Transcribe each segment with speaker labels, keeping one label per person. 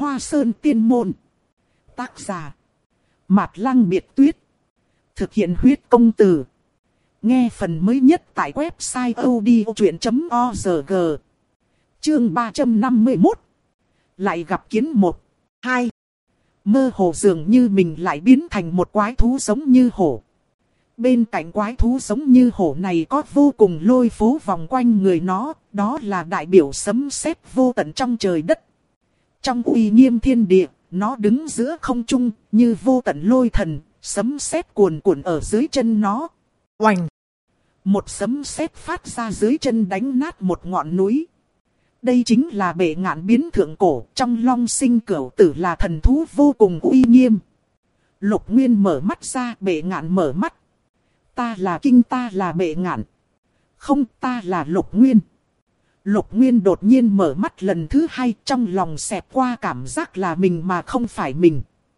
Speaker 1: Hoa Sơn Tiên Môn. Tác giả Mạt Lăng Biệt Tuyết. Thực hiện huyết công từ. Nghe phần mới nhất tại website odchuyện.org. Chương 351. Lại gặp kiến 1, 2. Mơ hồ dường như mình lại biến thành một quái thú giống như hổ. Bên cạnh quái thú giống như hổ này có vô cùng lôi phố vòng quanh người nó, đó là đại biểu sấm sét vô tận trong trời đất. Trong uy nghiêm thiên địa, nó đứng giữa không trung như vô tận lôi thần, sấm sét cuồn cuộn ở dưới chân nó. Oành! Một sấm sét phát ra dưới chân đánh nát một ngọn núi. Đây chính là Bệ Ngạn biến thượng cổ, trong Long Sinh Cửu Tử là thần thú vô cùng uy nghiêm. Lục Nguyên mở mắt ra, Bệ Ngạn mở mắt. Ta là Kinh, ta là Bệ Ngạn. Không, ta là Lục Nguyên. Lục Nguyên đột nhiên mở mắt lần thứ hai, trong lòng xẹt qua cảm giác là mình mà không phải mình.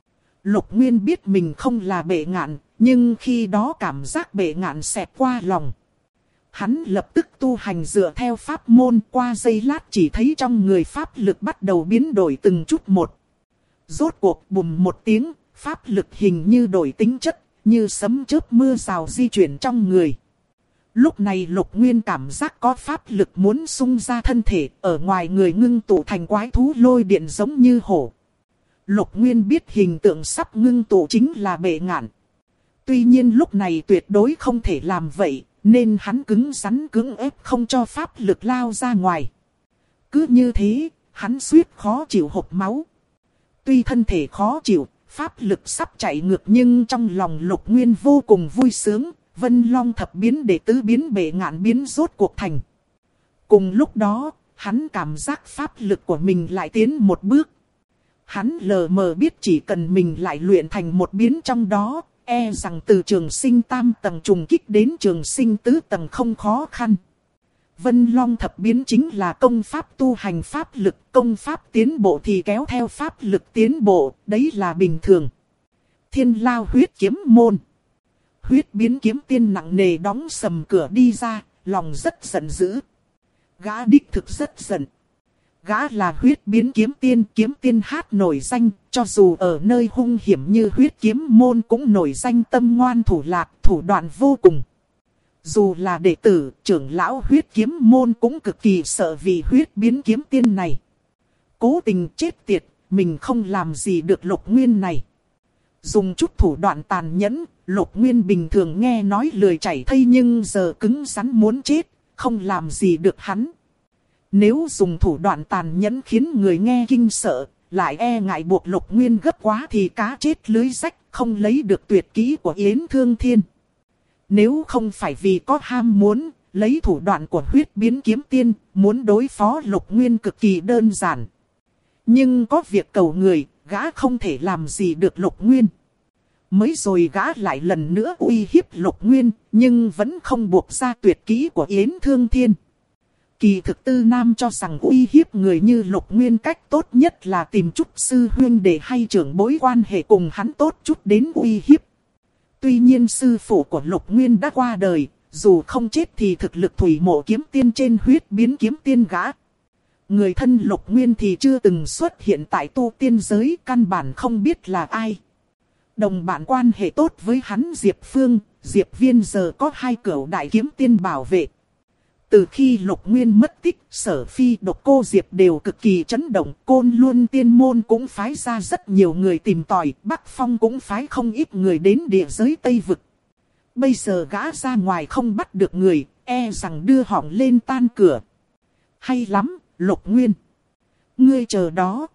Speaker 1: Lục Nguyên biết mình không là Bệ Ngạn, nhưng khi đó cảm giác Bệ Ngạn xẹt qua lòng. Hắn lập tức tu hành dựa theo pháp môn, qua giây lát chỉ thấy trong người pháp lực bắt đầu biến đổi từng chút một. Rốt cuộc bùm một tiếng, pháp lực hình như đổi tính chất, như sấm chớp mưa rào di chuyển trong người. Lúc này Lục Nguyên cảm giác có pháp lực muốn xung ra thân thể, ở ngoài người ngưng tụ thành quái thú lôi điện giống như hổ. Lục Nguyên biết hình tượng sắp ngưng tụ chính là Bệ Ngạn. Tuy nhiên lúc này tuyệt đối không thể làm vậy, nên hắn cứng rắn cưỡng ép không cho pháp lực lao ra ngoài. Cứ như thế, hắn suýt khó chịu hộc máu. Tuy thân thể khó chịu, pháp lực sắp chạy ngược, nhưng trong lòng Lục Nguyên vô cùng vui sướng. Vân Long thập biến đệ tứ biến Bệ Ngạn biến rốt cuộc thành. Cùng lúc đó, hắn cảm giác pháp lực của mình lại tiến một bước. Hắn lờ mờ biết chỉ cần mình lại luyện thành một biến trong đó, e rằng từ trường sinh tam tầng trùng kích đến trường sinh tứ tầng không khó khăn. Vân Long thập biến chính là công pháp tu hành pháp lực, công pháp tiến bộ thì kéo theo pháp lực tiến bộ, đấy là bình thường. Thiên Lao huyết kiếm môn. Huyết biến kiếm tiên nặng nề đóng sầm cửa đi ra, lòng rất giận dữ. Gã đích thực rất giận. Gã là huyết biến kiếm tiên hát nổi danh, cho dù ở nơi hung hiểm như huyết kiếm môn cũng nổi danh tâm ngoan thủ lạc, thủ đoạn vô cùng. Dù là đệ tử, trưởng lão huyết kiếm môn cũng cực kỳ sợ vì huyết biến kiếm tiên này. Cố tình chết tiệt, mình không làm gì được Lục Nguyên này. Dùng chút thủ đoạn tàn nhẫn, Lục Nguyên bình thường nghe nói lười chảy thây nhưng giờ cứng rắn muốn chết, không làm gì được hắn. Nếu dùng thủ đoạn tàn nhẫn khiến người nghe kinh sợ, lại e ngại buộc Lục Nguyên gấp quá thì cá chết lưới rách, không lấy được tuyệt kỹ của Yến Thương Thiên. Nếu không phải vì có ham muốn, lấy thủ đoạn của huyết biến kiếm tiên, muốn đối phó Lục Nguyên cực kỳ đơn giản. Nhưng có việc cầu người, gã không thể làm gì được Lục Nguyên. Mới rồi gã lại lần nữa uy hiếp Lục Nguyên, nhưng vẫn không buộc ra tuyệt kỹ của Yến Thương Thiên. Kỳ thực Tư Nam cho rằng uy hiếp người như Lục Nguyên cách tốt nhất là tìm chút sư huynh đệ hay trưởng bối quan hệ cùng hắn tốt chút đến uy hiếp. Tuy nhiên sư phụ của Lục Nguyên đã qua đời, dù không chết thì thực lực thủy mộ kiếm tiên trên huyết biến kiếm tiên gã. Người thân Lục Nguyên thì chưa từng xuất hiện tại tu tiên giới, căn bản không biết là ai. Đồng bạn quan hệ tốt với hắn Diệp Phương, Diệp Viên giờ có 2 cửu đại kiếm tiên bảo vệ. Từ khi Lục Nguyên mất tích, Sở Phi Độc Cô Diệp đều cực kỳ chấn động. Côn Luân Tiên Môn cũng phái ra rất nhiều người tìm tòi, Bắc Phong cũng phái không ít người đến địa giới Tây Vực. Bây giờ gã ra ngoài không bắt được người, e rằng đưa họng lên tan cửa. Hay lắm, Lục Nguyên. Ngươi chờ đó.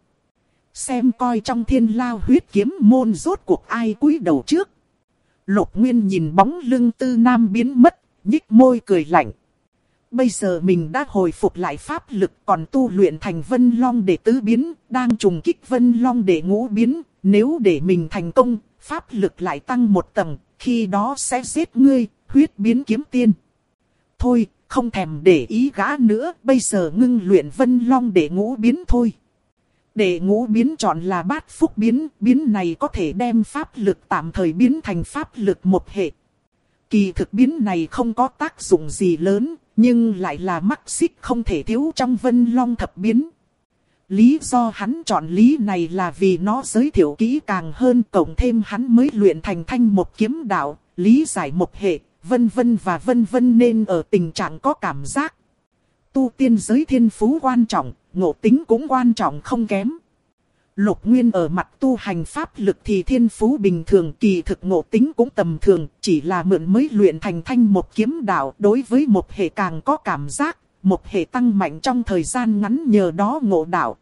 Speaker 1: Xem coi trong Thiên Lao huyết kiếm môn rốt cuộc ai cúi đầu trước. Lục Nguyên nhìn bóng lưng Tư Nam biến mất, nhích môi cười lạnh. Bây giờ mình đã hồi phục lại pháp lực, còn tu luyện thành Vân Long đệ tứ biến, đang trùng kích Vân Long đệ ngũ biến. Nếu để mình thành công, pháp lực lại tăng một tầng, khi đó sẽ giết ngươi, huyết biến kiếm tiên. Thôi, không thèm để ý gã nữa, bây giờ ngưng luyện Vân Long đệ ngũ biến thôi. Đệ ngũ biến chọn là bát phúc biến, biến này có thể đem pháp lực tạm thời biến thành pháp lực một hệ. Kỳ thực biến này không có tác dụng gì lớn, nhưng lại là mắc xích không thể thiếu trong Vân Long thập biến. Lý do hắn chọn lý này là vì nó giới thiệu kỹ càng hơn, cộng thêm hắn mới luyện thành thanh một kiếm đạo, lý giải một hệ, vân vân và vân vân, nên ở tình trạng có cảm giác. Tu tiên giới thiên phú quan trọng, ngộ tính cũng quan trọng không kém. Lục Nguyên ở mặt tu hành pháp lực thì thiên phú bình thường, kỳ thực ngộ tính cũng tầm thường, chỉ là mượn mới luyện thành thanh một kiếm đạo, đối với một hệ càng có cảm giác, một hệ tăng mạnh trong thời gian ngắn, nhờ đó ngộ đạo.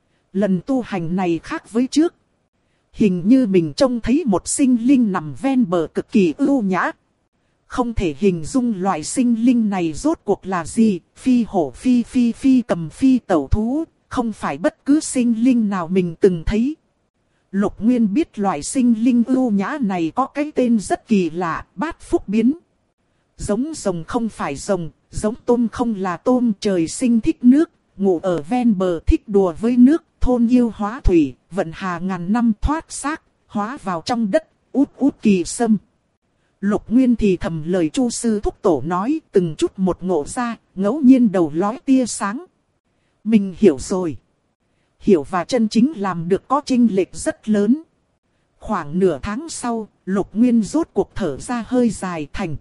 Speaker 1: Lần tu hành này khác với trước. Hình như mình trông thấy một sinh linh nằm ven bờ cực kỳ ưu nhã. Không thể hình dung loại sinh linh này rốt cuộc là gì, phi hổ phi cầm phi tẩu thú, không phải bất cứ sinh linh nào mình từng thấy. Lục Nguyên biết loại sinh linh ưu nhã này có cái tên rất kỳ lạ, Bát Phúc Biến. Giống rồng không phải rồng, giống tôm không là tôm, trời sinh thích nước, ngủ ở ven bờ thích đùa với nước, thôn yêu hóa thủy, vận hà ngàn năm thoát xác, hóa vào trong đất, út út kỳ sâm. Lục Nguyên thì thầm lời Chu sư thúc tổ nói, từng chút một ngộ ra, ngẫu nhiên đầu lóe tia sáng. Mình hiểu rồi. Hiểu và chân chính làm được có chênh lệch rất lớn. Khoảng nửa tháng sau, Lục Nguyên rốt cuộc thở ra hơi dài, thành.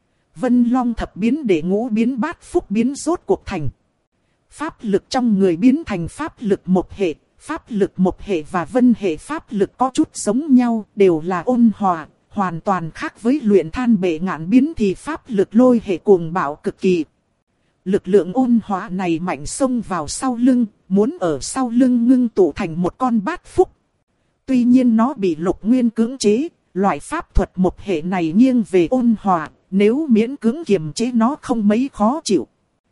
Speaker 1: Vân Long thập biến để ngũ biến bát phúc biến rốt cuộc thành. Pháp lực trong người biến thành pháp lực một hệ. Pháp lực một hệ và vân hệ pháp lực có chút giống nhau, đều là ôn hòa. Hoàn toàn khác với luyện than bệ ngạn biến thì pháp lực lôi hệ cuồng bạo cực kỳ. Lực lượng ôn hòa này mạnh xông vào sau lưng, muốn ở sau lưng ngưng tụ thành một con bát phúc. Tuy nhiên nó bị Lục Nguyên cưỡng chế, loại pháp thuật một hệ này nghiêng về ôn hòa, nếu miễn cưỡng kiềm chế nó không mấy khó chịu.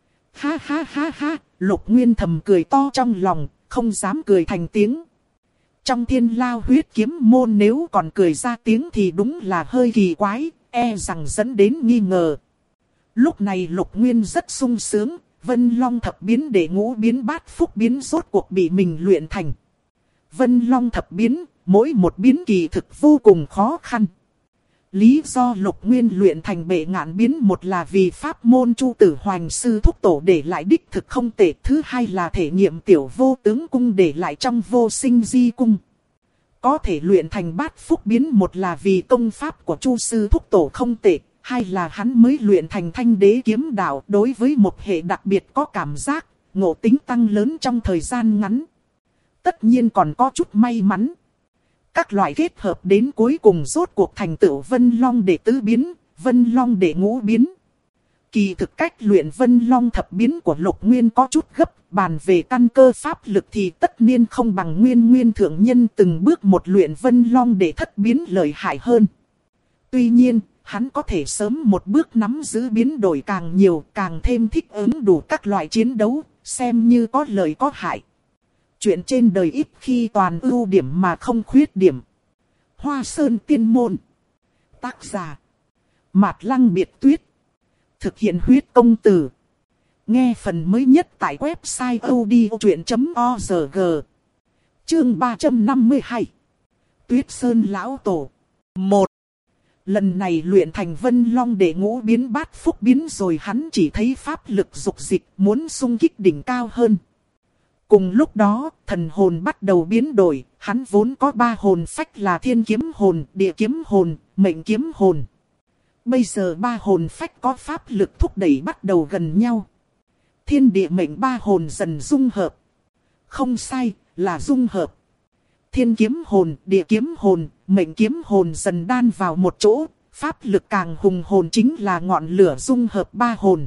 Speaker 1: Ha ha ha ha, Lục Nguyên thầm cười to trong lòng, không dám cười thành tiếng. Trong Thiên Lao huyết kiếm môn nếu còn cười ra tiếng thì đúng là hơi kỳ quái, e rằng dẫn đến nghi ngờ. Lúc này Lục Nguyên rất sung sướng, Vân Long thập biến để ngũ biến bát phúc biến rốt cuộc bị mình luyện thành. Vân Long thập biến, mỗi một biến kỳ thực vô cùng khó khăn. Lý do Lục Nguyên luyện thành bệ ngạn biến, một là vì pháp môn Chu Tử Hoành sư thúc tổ để lại đích thực không tệ, thứ hai là thể nghiệm tiểu vô tướng cung để lại trong vô sinh di cung. Có thể luyện thành bát phúc biến, một là vì công pháp của Chu sư thúc tổ không tệ, hai là hắn mới luyện thành thanh đế kiếm đạo, đối với một hệ đặc biệt có cảm giác, ngộ tính tăng lớn trong thời gian ngắn. Tất nhiên còn có chút may mắn. Các loại kết hợp đến cuối cùng rốt cuộc thành tựu Vân Long đệ tứ biến, Vân Long đệ ngũ biến. Kỳ thực cách luyện Vân Long thập biến của Lục Nguyên có chút gấp, bàn về căn cơ pháp lực thì tất nhiên không bằng Nguyên thượng nhân từng bước một luyện Vân Long đệ thất biến lợi hại hơn. Tuy nhiên, hắn có thể sớm một bước nắm giữ biến đổi càng nhiều, càng thêm thích ứng đủ các loại chiến đấu, xem như có lợi có hại. Chuyện trên đời ít khi toàn ưu điểm mà không khuyết điểm. Hoa Sơn Tiên Môn. Tác giả Mạt Lăng Biệt Tuyết. Thực hiện huyết công từ. Nghe phần mới nhất tại website odchuyện.org. Chương 352. Tuyết Sơn Lão Tổ. 1. Lần này luyện thành Vân Long để ngũ biến bát phúc biến rồi, hắn chỉ thấy pháp lực dục dịch muốn xung kích đỉnh cao hơn. Cùng lúc đó, thần hồn bắt đầu biến đổi, hắn vốn có 3 hồn phách là thiên kiếm hồn, địa kiếm hồn, mệnh kiếm hồn. Bây giờ 3 hồn phách có pháp lực thúc đẩy bắt đầu gần nhau. Thiên địa mệnh 3 hồn dần dung hợp. Không sai, là dung hợp. Thiên kiếm hồn, địa kiếm hồn, mệnh kiếm hồn dần đan vào một chỗ, pháp lực càng hùng hồn chính là ngọn lửa dung hợp 3 hồn.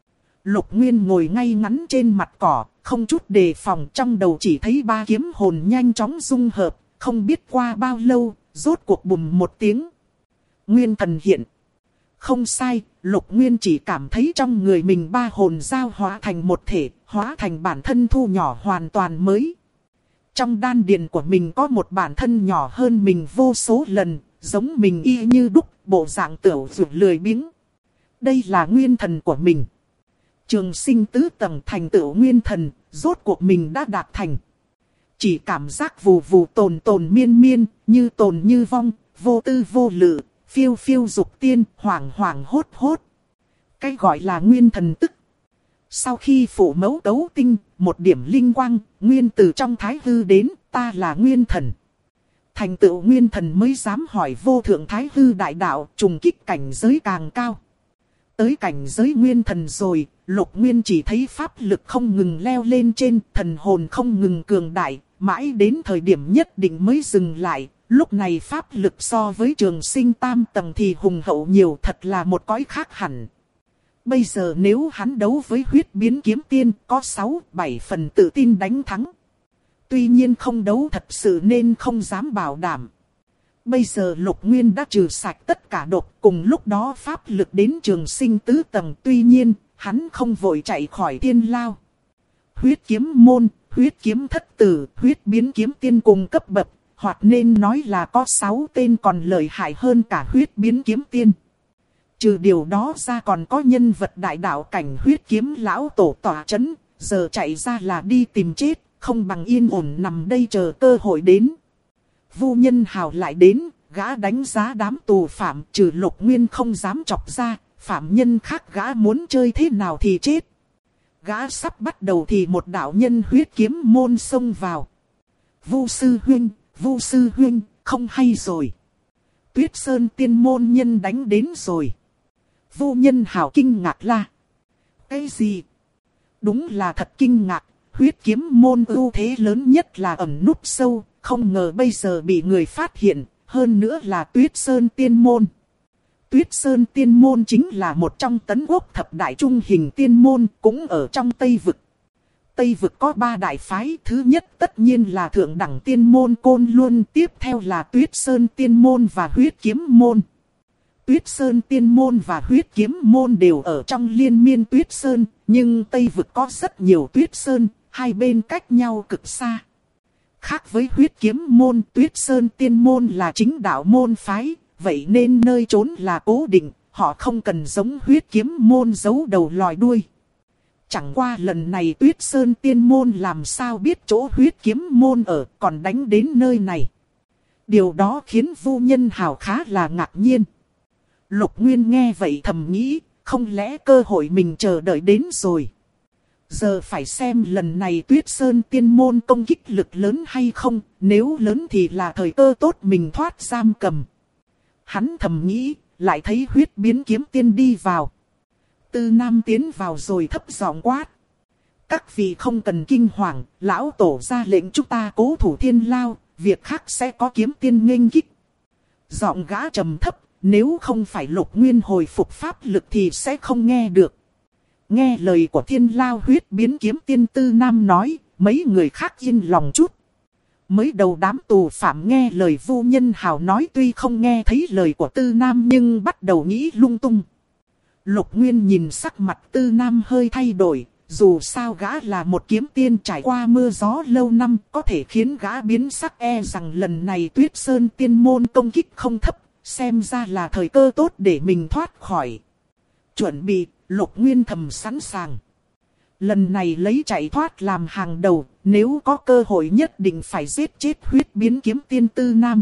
Speaker 1: Lục Nguyên ngồi ngay ngắn trên mặt cỏ, không chút đề phòng, trong đầu chỉ thấy 3 kiếm hồn nhanh chóng dung hợp, không biết qua bao lâu, rốt cuộc bùm một tiếng. Nguyên thần hiện. Không sai, Lục Nguyên chỉ cảm thấy trong người mình 3 hồn giao hóa thành một thể, hóa thành bản thân thu nhỏ hoàn toàn mới. Trong đan điền của mình có một bản thân nhỏ hơn mình vô số lần, giống mình y như đúc, bộ dạng tiểu dụ lười biếng. Đây là nguyên thần của mình. Trường sinh tứ tầng thành tựu nguyên thần, rốt cuộc mình đã đạt thành. Chỉ cảm giác vù vù tồn tồn miên miên, như tồn như vong, vô tư vô lự, phiêu phiêu dục tiên, hoảng hoảng hốt hốt. Cái gọi là nguyên thần tức. Sau khi phụ mẫu cấu tinh, một điểm linh quang, nguyên từ trong thái hư đến, ta là nguyên thần. Thành tựu nguyên thần mới dám hỏi vô thượng thái hư đại đạo, trùng kích cảnh giới càng cao. Tới cảnh giới nguyên thần rồi, Lục Nguyên chỉ thấy pháp lực không ngừng leo lên trên, thần hồn không ngừng cường đại, mãi đến thời điểm nhất định mới dừng lại. Lúc này pháp lực so với trường sinh tam tầng thì hùng hậu nhiều, thật là một cõi khác hẳn. Bây giờ nếu hắn đấu với huyết biến kiếm tiên có 6-7 phần tự tin đánh thắng. Tuy nhiên không đấu thật sự nên không dám bảo đảm. Bây giờ Lục Nguyên đã trừ sạch tất cả độc, cùng lúc đó pháp lực đến trường sinh tứ tầng. Tuy nhiên, hắn không vội chạy khỏi thiên lao. Huyết kiếm môn, huyết kiếm thất tử, huyết biến kiếm tiên cùng cấp bậc, hoặc nên nói là có 6 tên còn lợi hại hơn cả huyết biến kiếm tiên. Trừ điều đó ra còn có nhân vật đại đạo cảnh huyết kiếm lão tổ tỏa chấn, giờ chạy ra là đi tìm chết, không bằng yên ổn nằm đây chờ cơ hội đến. Vu Nhân Hào lại đến, gã đánh giá đám tù phạm, trừ Lục Nguyên không dám chọc ra, phạm nhân khác gã muốn chơi thế nào thì chết. Gã sắp bắt đầu thì một đạo nhân huyết kiếm môn xông vào. Vu sư huynh, không hay rồi. Tuyết Sơn tiên môn nhân đánh đến rồi. Vu Nhân Hào kinh ngạc la. Cái gì? Đúng là thật kinh ngạc, huyết kiếm môn ưu thế lớn nhất là ẩn núp sâu, không ngờ bây giờ bị người phát hiện, hơn nữa là Tuyết Sơn tiên môn. Tuyết Sơn tiên môn chính là một trong tấn quốc thập đại trung hình tiên môn, cũng ở trong Tây Vực. Tây Vực có 3 đại phái, thứ nhất tất nhiên là thượng đẳng tiên môn Côn Luân, tiếp theo là Tuyết Sơn tiên môn và huyết kiếm môn. Tuyết Sơn tiên môn và huyết kiếm môn đều ở trong liên miên Tuyết Sơn, nhưng Tây Vực có rất nhiều Tuyết Sơn, hai bên cách nhau cực xa. Khác với huyết kiếm môn, Tuyết Sơn tiên môn là chính đạo môn phái, vậy nên nơi trốn là cố định, họ không cần giống huyết kiếm môn giấu đầu lòi đuôi. Chẳng qua lần này Tuyết Sơn tiên môn làm sao biết chỗ huyết kiếm môn ở, còn đánh đến nơi này. Điều đó khiến Vu Nhân Hào khá là ngạc nhiên. Lục Nguyên nghe vậy thầm nghĩ, không lẽ cơ hội mình chờ đợi đến rồi. Giờ phải xem lần này Tuyết Sơn tiên môn công kích lực lớn hay không, nếu lớn thì là thời cơ tốt mình thoát giam cầm. Hắn thầm nghĩ, lại thấy huyết biến kiếm tiên đi vào. Tư Nam tiến vào rồi thấp giọng quát. Các vị không cần kinh hoàng, lão tổ ra lệnh chúng ta cố thủ thiên lao, việc khác sẽ có kiếm tiên nghênh kích. Giọng gã trầm thấp, nếu không phải Lục Nguyên hồi phục pháp lực thì sẽ không nghe được. Nghe lời của thiên lao huyết biến kiếm tiên Tư Nam nói, mấy người khác yên lòng chút. Mới đầu đám tù phạm nghe lời Vu Nhân Hào nói tuy không nghe thấy lời của Tư Nam nhưng bắt đầu nghĩ lung tung. Lục Nguyên nhìn sắc mặt Tư Nam hơi thay đổi, dù sao gã là một kiếm tiên trải qua mưa gió lâu năm, có thể khiến gã biến sắc, e rằng lần này Tuyết Sơn tiên môn công kích không thấp, xem ra là thời cơ tốt để mình thoát khỏi. Chuẩn bị, Lục Nguyên thầm sẵn sàng. Lần này lấy chạy thoát làm hàng đầu, nếu có cơ hội nhất định phải giết chết huyết biến kiếm tiên Tư Nam.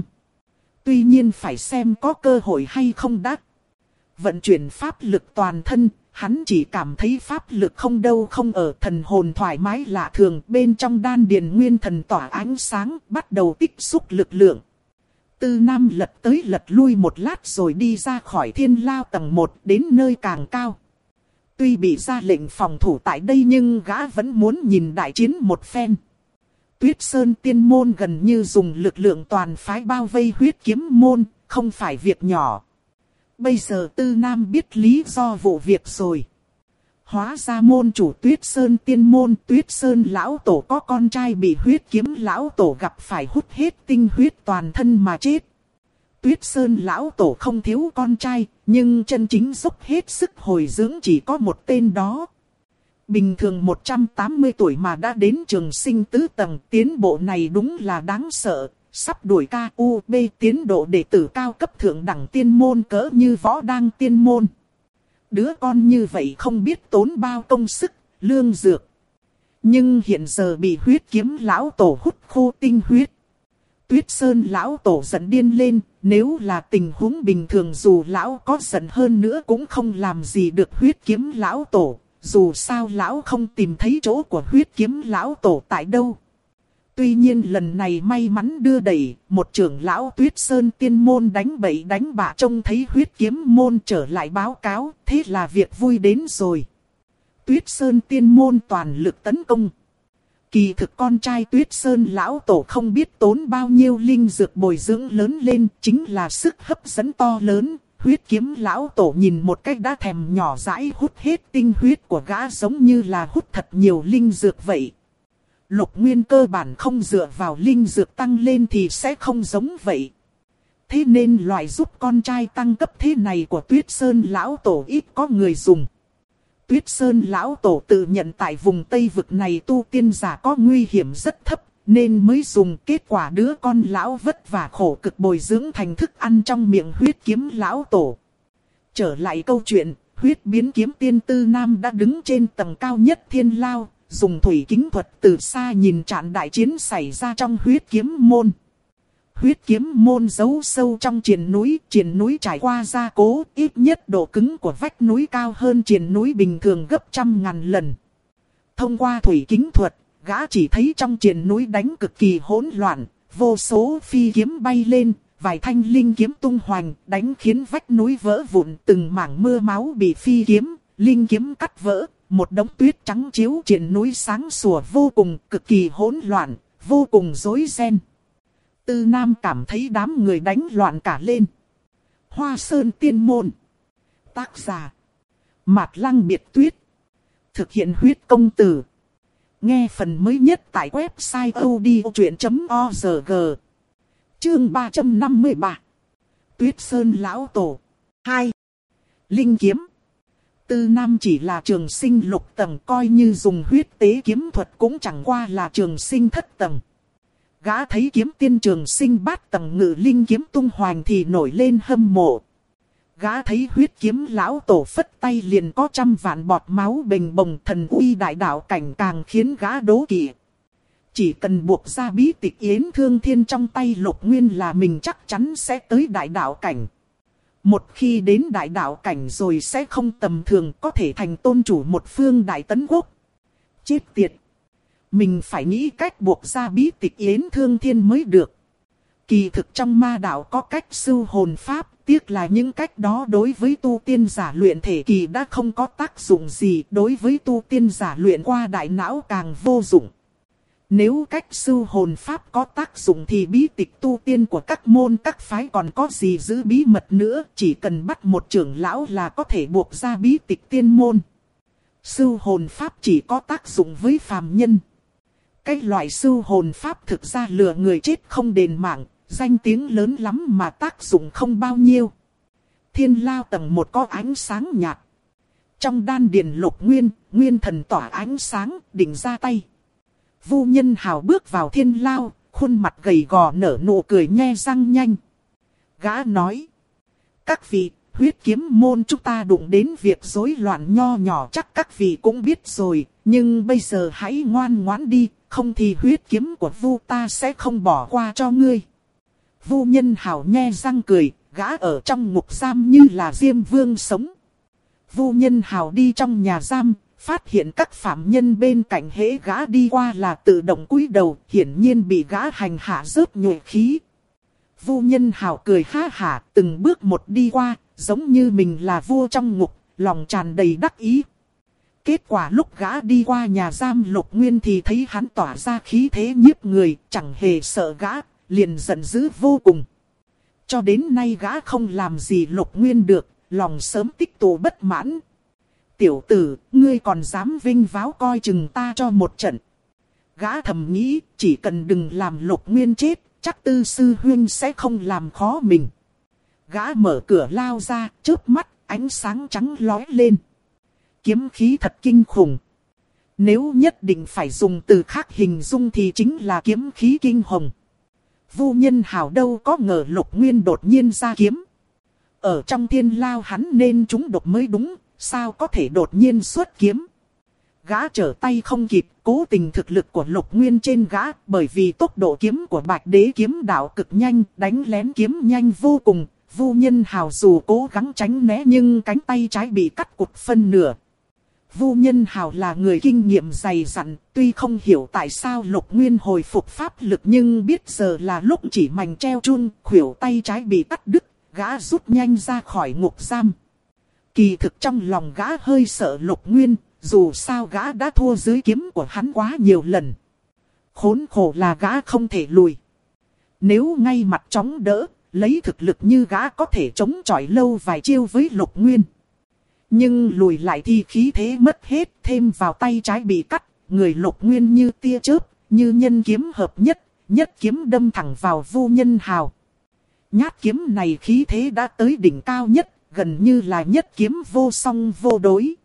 Speaker 1: Tuy nhiên phải xem có cơ hội hay không đã. Vận chuyển pháp lực toàn thân, hắn chỉ cảm thấy pháp lực không đâu không ở, thần hồn thoải mái lạ thường, bên trong đan điền nguyên thần tỏa ánh sáng, bắt đầu tích xúc lực lượng. Tư Nam lật tới lật lui một lát rồi đi ra khỏi thiên lao tầng 1 đến nơi càng cao. Tuy bị ra lệnh phòng thủ tại đây nhưng gã vẫn muốn nhìn đại chiến một phen. Tuyết Sơn tiên môn gần như dùng lực lượng toàn phái bao vây huyết kiếm môn, không phải việc nhỏ. Bây giờ Tư Nam biết lý do vụ việc rồi. Hóa ra môn chủ Tuyết Sơn tiên môn Tuyết Sơn lão tổ có con trai bị huyết kiếm lão tổ gặp phải hút hết tinh huyết toàn thân mà chết. Tuyết Sơn lão tổ không thiếu con trai, nhưng chân chính dốc hết sức hồi dưỡng chỉ có một tên đó. Bình thường 180 tuổi mà đã đến trường sinh tứ tầng, tiến bộ này đúng là đáng sợ. Sắp đuổi KUB tiến độ đệ tử cao cấp thượng đẳng tiên môn cỡ như Võ Đăng tiên môn. Đứa con như vậy không biết tốn bao công sức, lương dược. Nhưng hiện giờ bị huyết kiếm lão tổ hút khô tinh huyết. Tuyết Sơn lão tổ giận điên lên, nếu là tình huống bình thường dù lão có giận hơn nữa cũng không làm gì được huyết kiếm lão tổ. dù sao lão không tìm thấy chỗ của huyết kiếm lão tổ tại đâu. Tuy nhiên lần này may mắn đưa đẩy, một trưởng lão Tuyết Sơn tiên môn đánh bậy đánh bạ trông thấy huyết kiếm môn trở lại báo cáo, thế là việc vui đến rồi. Tuyết Sơn tiên môn toàn lực tấn công. Kỳ thực con trai Tuyết Sơn lão tổ không biết tốn bao nhiêu linh dược bồi dưỡng lớn lên, chính là sức hấp dẫn to lớn. Huyết kiếm lão tổ nhìn một cách đã thèm nhỏ dãi hút hết tinh huyết của gã giống như là hút thật nhiều linh dược vậy. Lục Nguyên cơ bản không dựa vào linh dược tăng lên thì sẽ không giống vậy. Thế nên loại giúp con trai tăng cấp thế này của Tuyết Sơn lão tổ ít có người dùng. Tuyết Sơn lão tổ tự nhận tại vùng Tây vực này tu tiên giả có nguy hiểm rất thấp, nên mới dùng. Kết quả đứa con lão vất vả khổ cực bồi dưỡng thành thức ăn trong miệng huyết kiếm lão tổ. Trở lại câu chuyện, huyết biến kiếm tiên Tư Nam đã đứng trên tầng cao nhất thiên lao, dùng thủy kính thuật từ xa nhìn trận đại chiến xảy ra trong huyết kiếm môn. Huyết kiếm môn giấu sâu trong triền núi trải qua gia cố, ít nhất độ cứng của vách núi cao hơn triền núi bình thường gấp 100.000 lần. Thông qua thủy kính thuật, gã chỉ thấy trong triền núi đánh cực kỳ hỗn loạn, vô số phi kiếm bay lên, vài thanh linh kiếm tung hoành, đánh khiến vách núi vỡ vụn, từng mảng mưa máu bị phi kiếm, linh kiếm cắt vỡ, một đống tuyết trắng chiếu triền núi sáng sủa vô cùng, cực kỳ hỗn loạn, vô cùng rối ren. Tư Nam cảm thấy đám người đánh loạn cả lên. Hoa Sơn Tiên Môn. Tác giả Mạt Lăng Biệt Tuyết. Thực hiện huyết công từ. Nghe phần mới nhất tại website odchuyện.org. Chương 353. Tuyết Sơn Lão Tổ 2. Linh Kiếm. Tư Nam chỉ là trường sinh lục tầng, coi như dùng huyết tế kiếm thuật cũng chẳng qua là trường sinh thất tầng. Gã thấy kiếm tiên trường sinh bát tầng ngự linh kiếm tung hoành thì nổi lên hâm mộ. Gã thấy huyết kiếm lão tổ phất tay liền có 100 vạn bọt máu bềnh bồng, thần uy đại đạo cảnh càng khiến gã đố kỵ. Chỉ cần buộc ra bí tịch Yến Thương Thiên trong tay Lục Nguyên là mình chắc chắn sẽ tới đại đạo cảnh. Một khi đến đại đạo cảnh rồi sẽ không tầm thường, có thể thành tôn chủ một phương đại tấn quốc. Chết tiệt! Mình phải nghĩ cách buộc ra bí tịch Yến Thương Thiên mới được. Kỳ thực trong ma đạo có cách sưu hồn pháp, tiếc là những cách đó đối với tu tiên giả luyện thể kỳ đã không có tác dụng gì, đối với tu tiên giả luyện qua đại não càng vô dụng. Nếu cách sưu hồn pháp có tác dụng thì bí tịch tu tiên của các môn các phái còn có gì giữ bí mật nữa, chỉ cần bắt một trưởng lão là có thể buộc ra bí tịch tiên môn. Sưu hồn pháp chỉ có tác dụng với phàm nhân. Cái loại sưu hồn pháp thực ra lừa người chết không đền mạng, danh tiếng lớn lắm mà tác dụng không bao nhiêu. Thiên lao tầng 1 có ánh sáng nhạt. Trong đan điền Lục Nguyên, nguyên thần tỏa ánh sáng, định ra tay. Vu Nhân Hào bước vào thiên lao, khuôn mặt gầy gò nở nụ cười nhe răng nhanh. Gã nói: các vị, huyết kiếm môn chúng ta đụng đến việc rối loạn nho nhỏ chắc các vị cũng biết rồi, nhưng bây giờ hãy ngoan ngoãn đi, không thì huyết kiếm của Vu ta sẽ không bỏ qua cho ngươi. Vu Nhân Hào nhe răng cười, gã ở trong ngục giam như là Diêm Vương sống. Vu Nhân Hào đi trong nhà giam, phát hiện các phạm nhân bên cạnh hễ gã đi qua là tự động cúi đầu, hiển nhiên bị gã hành hạ rớt nhuệ khí. Vu Nhân Hào cười ha hả, từng bước một đi qua, giống như mình là vua trong ngục, lòng tràn đầy đắc ý. Kết quả lúc gã đi qua nhà giam Lục Nguyên thì thấy hắn tỏa ra khí thế nhiếp người, chẳng hề sợ gã, liền giận dữ vô cùng. Cho đến nay gã không làm gì Lục Nguyên được, lòng sớm tích tụ bất mãn. Tiểu tử, ngươi còn dám vinh váo coi chừng ta cho một trận. Gã thầm nghĩ, chỉ cần đừng làm Lục Nguyên chết, chắc Tư sư huynh sẽ không làm khó mình. Gã mở cửa lao ra, chớp mắt, ánh sáng trắng lóe lên. Kiếm khí thật kinh khủng. Nếu nhất định phải dùng từ khác hình dung thì chính là kiếm khí kinh hồng. Vu Nhân Hào đâu có ngờ Lục Nguyên đột nhiên ra kiếm. Ở trong thiên lao hắn nên trúng độc mới đúng, sao có thể đột nhiên xuất kiếm. Gã trở tay không kịp, cố tình thực lực của Lục Nguyên trên gã, bởi vì tốc độ kiếm của Bạch Đế kiếm đạo cực nhanh, đánh lén kiếm nhanh vô cùng. Vu Nhân Hào dù cố gắng tránh né nhưng cánh tay trái bị cắt cụt phân nửa. Vu Nhân Hào là người kinh nghiệm dày dặn, tuy không hiểu tại sao Lục Nguyên hồi phục pháp lực nhưng biết giờ là lúc chỉ mảnh treo chun, khuỷu tay trái bị cắt đứt, gã rút nhanh ra khỏi ngục giam. Kỳ thực trong lòng gã hơi sợ Lục Nguyên, dù sao gã đã thua dưới kiếm của hắn quá nhiều lần. Khốn khổ là gã không thể lùi. Nếu ngay mặt chóng đỡ, lấy thực lực như gã có thể chống chọi lâu vài chiêu với Lục Nguyên. Nhưng lùi lại thì khí thế mất hết, thêm vào tay trái bị cắt, người Lục Nguyên như tia chớp, như nhân kiếm hợp nhất, nhất kiếm đâm thẳng vào Vu Nhân Hào. Nhát kiếm này khí thế đã tới đỉnh cao nhất, gần như là nhất kiếm vô song vô đối.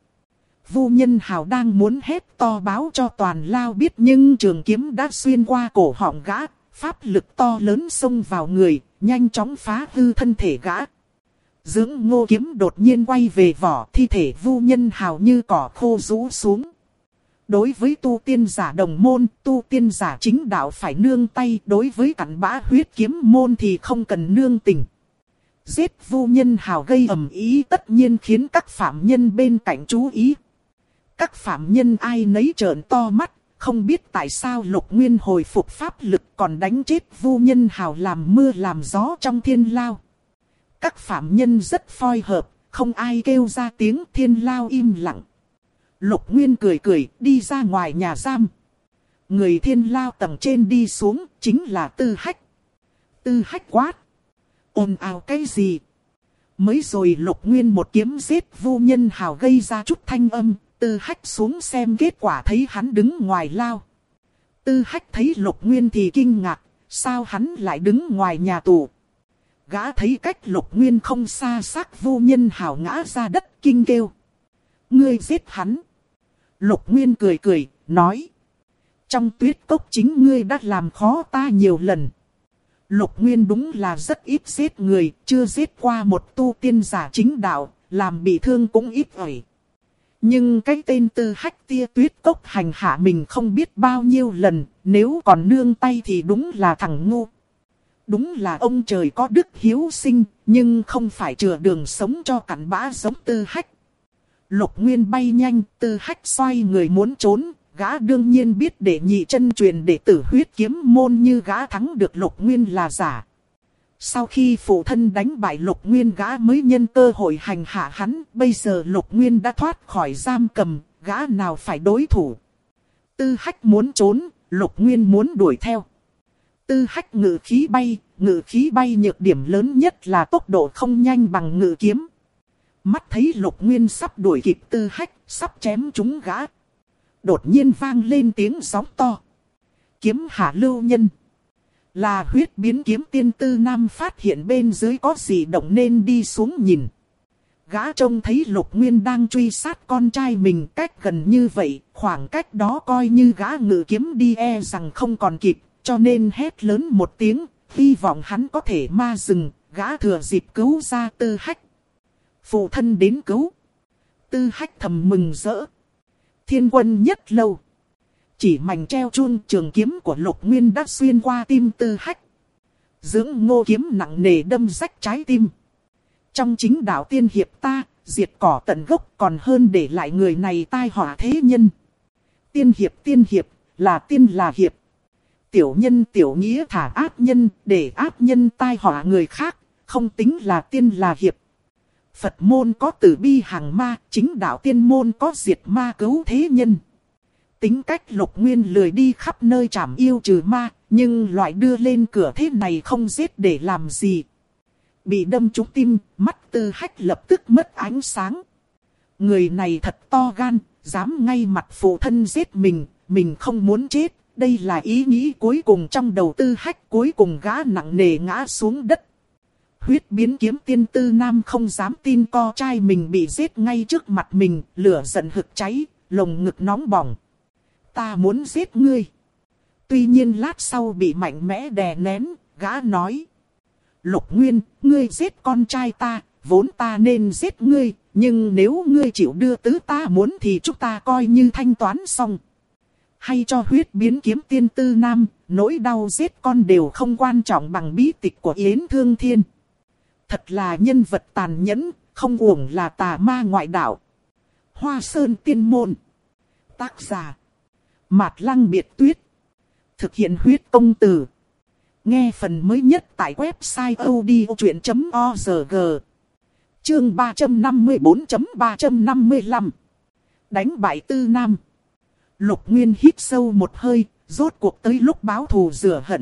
Speaker 1: Vu Nhân Hào đang muốn hét to báo cho toàn lao biết nhưng trường kiếm đã xuyên qua cổ họng gã, pháp lực to lớn xông vào người, nhanh chóng phá hư thân thể gã. Dưỡng Ngô kiếm đột nhiên quay về vỏ, thi thể Vu Nhân Hào như cỏ khô rũ xuống. Đối với tu tiên giả đồng môn, tu tiên giả chính đạo phải nương tay, đối với cặn bã huyết kiếm môn thì không cần nương tình. Giết Vu Nhân Hào gây ầm ĩ tất nhiên khiến các phạm nhân bên cạnh chú ý. Các phạm nhân ai nấy trợn to mắt, không biết tại sao Lục Nguyên hồi phục pháp lực còn đánh chết Vu Nhân Hào làm mưa làm gió trong thiên lao. Các phạm nhân rất phoi hợp, không ai kêu ra tiếng, thiên lao im lặng. Lục Nguyên cười cười đi ra ngoài nhà giam. Người thiên lao tầng trên đi xuống chính là Tư Hách. Tư Hách quát: ồn ào cái gì? Mới rồi Lục Nguyên một kiếm giết Vu Nhân Hào gây ra chút thanh âm. Tư Hách xuống xem kết quả thấy hắn đứng ngoài lao. Tư Hách thấy Lục Nguyên thì kinh ngạc, sao hắn lại đứng ngoài nhà tù? Gã thấy cách Lục Nguyên không xa xác Vu Nhân Hào ngã ra đất, kinh kêu: ngươi giết hắn. Lục Nguyên cười cười, nói: trong tuyết cốc chính ngươi đã làm khó ta nhiều lần. Lục Nguyên đúng là rất ít giết người, chưa giết qua một tu tiên giả chính đạo, làm bị thương cũng ít ỏi. Nhưng cái tên Tư Hách tia tuyết cốc hành hạ mình không biết bao nhiêu lần, nếu còn nương tay thì đúng là thằng ngu. Đúng là ông trời có đức hiếu sinh, nhưng không phải chừa đường sống cho cặn bã giống Tư Hách. Lục Nguyên bay nhanh, Tư Hách xoay người muốn trốn, gã đương nhiên biết để nhị chân truyền đệ tử huyết kiếm môn như gã thắng được Lục Nguyên là giả. Sau khi phụ thân đánh bại Lục Nguyên gã mới nhân cơ hội hành hạ hắn, bây giờ Lục Nguyên đã thoát khỏi giam cầm, gã nào phải đối thủ. Tư Hách muốn trốn, Lục Nguyên muốn đuổi theo. Tư Hách ngự khí bay nhược điểm lớn nhất là tốc độ không nhanh bằng ngự kiếm. Mắt thấy Lục Nguyên sắp đuổi kịp Tư Hách, sắp chém trúng gã. Đột nhiên vang lên tiếng gióng to: kiếm hạ lưu nhân. Là huyết biến kiếm tiên Tư Nam phát hiện bên dưới có gì động nên đi xuống nhìn. Gã trông thấy Lục Nguyên đang truy sát con trai mình cách gần như vậy, khoảng cách đó coi như gã ngự kiếm đi e rằng không còn kịp, cho nên hét lớn một tiếng, hy vọng hắn có thể ma dừng, gã thừa dịp cứu ra Tư Hách. Phụ thân đến cứu. Tư Hách thầm mừng rỡ. Thiên quân nhất lâu. Chỉ mảnh treo chun, trường kiếm của Lục Nguyên đã xuyên qua tim Tư Hách. Dưỡng Ngô kiếm nặng nề đâm rách trái tim. Trong chính đạo tiên hiệp ta, diệt cỏ tận gốc còn hơn để lại người này tai họa thế nhân. Tiên hiệp, là tiên là hiệp. Tiểu nhân tiểu nghĩa thả ác nhân, để ác nhân tai họa người khác, không tính là tiên là hiệp. Phật môn có từ bi hàng ma, chính đạo tiên môn có diệt ma cứu thế nhân. Tính cách Lục Nguyên lười đi khắp nơi trảm yêu trừ ma, nhưng loại đưa lên cửa thế này không giết để làm gì. Bị đâm trúng tim, mắt Tư Hách lập tức mất ánh sáng. Người này thật to gan, dám ngay mặt phụ thân giết mình không muốn chết. Đây là ý nghĩ cuối cùng trong đầu Tư Hách, cuối cùng gã nặng nề ngã xuống đất. Huyết biến kiếm tiên Tư Nam không dám tin con trai mình bị giết ngay trước mặt mình, lửa giận hực cháy, lồng ngực nóng bỏng. Ta muốn giết ngươi. Tuy nhiên lát sau bị mạnh mẽ đè nén, gã nói: Lục Nguyên, ngươi giết con trai ta, vốn ta nên giết ngươi, nhưng nếu ngươi chịu đưa tứ ta muốn thì chúng ta coi như thanh toán xong. Hay cho huyết biến kiếm tiên Tư Nam, nỗi đau giết con đều không quan trọng bằng bí tịch của Yến Thương Thiên. Thật là nhân vật tàn nhẫn, không uổng là tà ma ngoại đạo. Hoa Sơn Tiên Môn. Tác giả: Mạt Lăng Biệt Tuyết. Thực hiện huyết công từ. Nghe phần mới nhất tại website odchuyện.org. Chương 354.355. Đánh bại Tư Nam. Lục Nguyên hít sâu một hơi, rốt cuộc tới lúc báo thù rửa hận.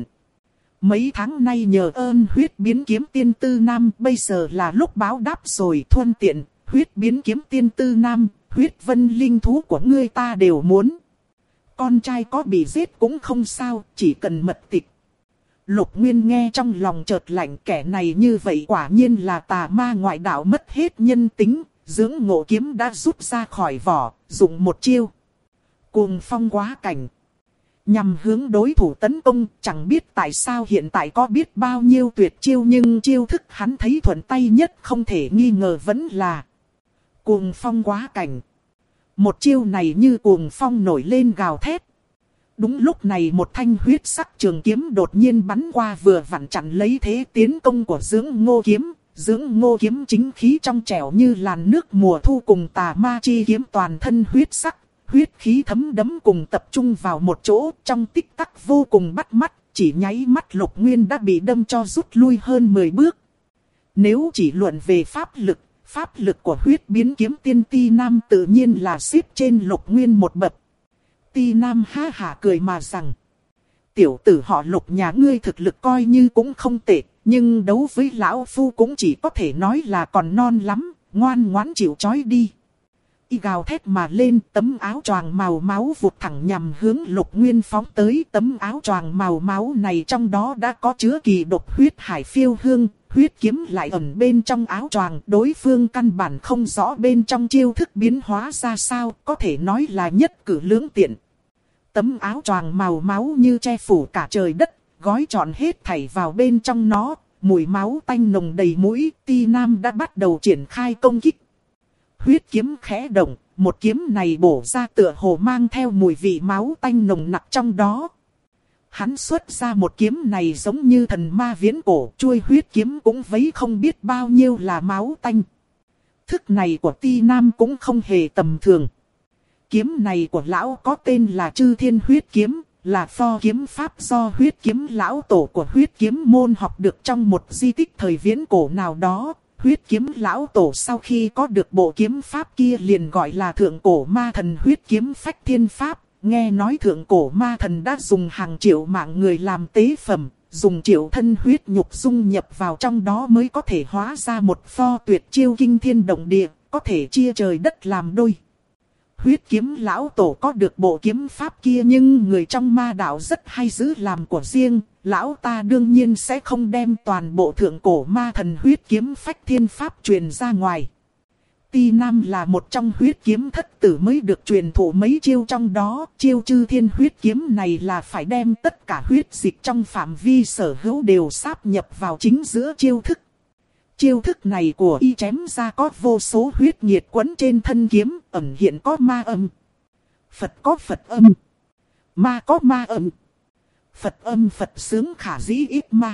Speaker 1: Mấy tháng nay nhờ ơn huyết biến kiếm tiên Tư Nam, bây giờ là lúc báo đáp rồi. Thuận tiện, huyết biến kiếm tiên Tư Nam, huyết vân linh thú của ngươi ta đều muốn. Con trai có bị giết cũng không sao, chỉ cần mật tịch. Lục Nguyên nghe trong lòng chợt lạnh, kẻ này như vậy quả nhiên là tà ma ngoại đạo mất hết nhân tính. Dưỡng ngộ kiếm đã rút ra khỏi vỏ, dùng một chiêu Cuồng Phong Quá Cảnh nhằm hướng đối thủ tấn công. Chẳng biết tại sao hiện tại có biết bao nhiêu tuyệt chiêu, nhưng chiêu thức hắn thấy thuận tay nhất không thể nghi ngờ vẫn là Cuồng Phong Quá Cảnh. Một chiêu này như cuồng phong nổi lên gào thét. Đúng lúc này một thanh huyết sắc trường kiếm đột nhiên bắn qua, vừa vặn chặn lấy thế tiến công của Dưỡng Ngô kiếm. Dưỡng Ngô kiếm chính khí trong trẻo như làn nước mùa thu, cùng tà ma chi kiếm toàn thân huyết sắc. Huyết khí thấm đẫm cùng tập trung vào một chỗ, trong tích tắc vô cùng bắt mắt. Chỉ nháy mắt Lục Nguyên đã bị đâm cho rút lui hơn 10 bước. Nếu chỉ luận về pháp lực của huyết biến kiếm tiên Ti Nam tự nhiên là xếp trên Lục Nguyên một bậc. Ti Nam ha hả cười mà rằng: tiểu tử họ Lục nhà ngươi thực lực coi như cũng không tệ, nhưng đấu với lão phu cũng chỉ có thể nói là còn non lắm, ngoan ngoãn chịu trói đi. Y gào thét mà lên, tấm áo choàng màu máu vụt thẳng nhằm hướng Lục Nguyên phóng tới. Tấm áo choàng màu máu này trong đó đã có chứa kỳ độc huyết hải phiêu hương, huyết kiếm lại ẩn bên trong áo choàng. Đối phương căn bản không rõ bên trong chiêu thức biến hóa ra sao, có thể nói là nhất cử lưỡng tiện. Tấm áo choàng màu máu như che phủ cả trời đất, gói trọn hết thảy vào bên trong nó. Mùi máu tanh nồng đầy mũi, Ti Nam đã bắt đầu triển khai công kích. Huyết kiếm khẽ động, một kiếm này bổ ra tựa hồ mang theo mùi vị máu tanh nồng nặc trong đó. Hắn xuất ra một kiếm này giống như thần ma viễn cổ, chuôi huyết kiếm cũng vấy không biết bao nhiêu là máu tanh. Thức này của Ti Nam cũng không hề tầm thường. Kiếm này của lão có tên là Chư Thiên Huyết Kiếm, là pho kiếm pháp do huyết kiếm lão tổ của huyết kiếm môn học được trong một di tích thời viễn cổ nào đó. Huyết kiếm lão tổ sau khi có được bộ kiếm pháp kia liền gọi là thượng cổ ma thần huyết kiếm phách thiên pháp. Nghe nói thượng cổ ma thần đã dùng hàng triệu mạng người làm tế phẩm, dùng triệu thân huyết nhục dung nhập vào trong đó mới có thể hóa ra một pho tuyệt chiêu kinh thiên động địa, có thể chia trời đất làm đôi. Huyết kiếm lão tổ có được bộ kiếm pháp kia, nhưng người trong ma đạo rất hay giữ làm của riêng. Lão ta đương nhiên sẽ không đem toàn bộ thượng cổ ma thần huyết kiếm phách thiên pháp truyền ra ngoài. Ti Nam là một trong huyết kiếm thất tử mới được truyền thụ mấy chiêu trong đó. Chiêu Chư Thiên Huyết Kiếm này là phải đem tất cả huyết dịch trong phạm vi sở hữu đều sáp nhập vào chính giữa chiêu thức. Chiêu thức này của y chém ra có vô số huyết nhiệt quấn trên thân kiếm, ẩn hiện có ma âm. Phật có Phật âm. Ma có ma âm. Phật âm Phật sướng khả dĩ ít ma.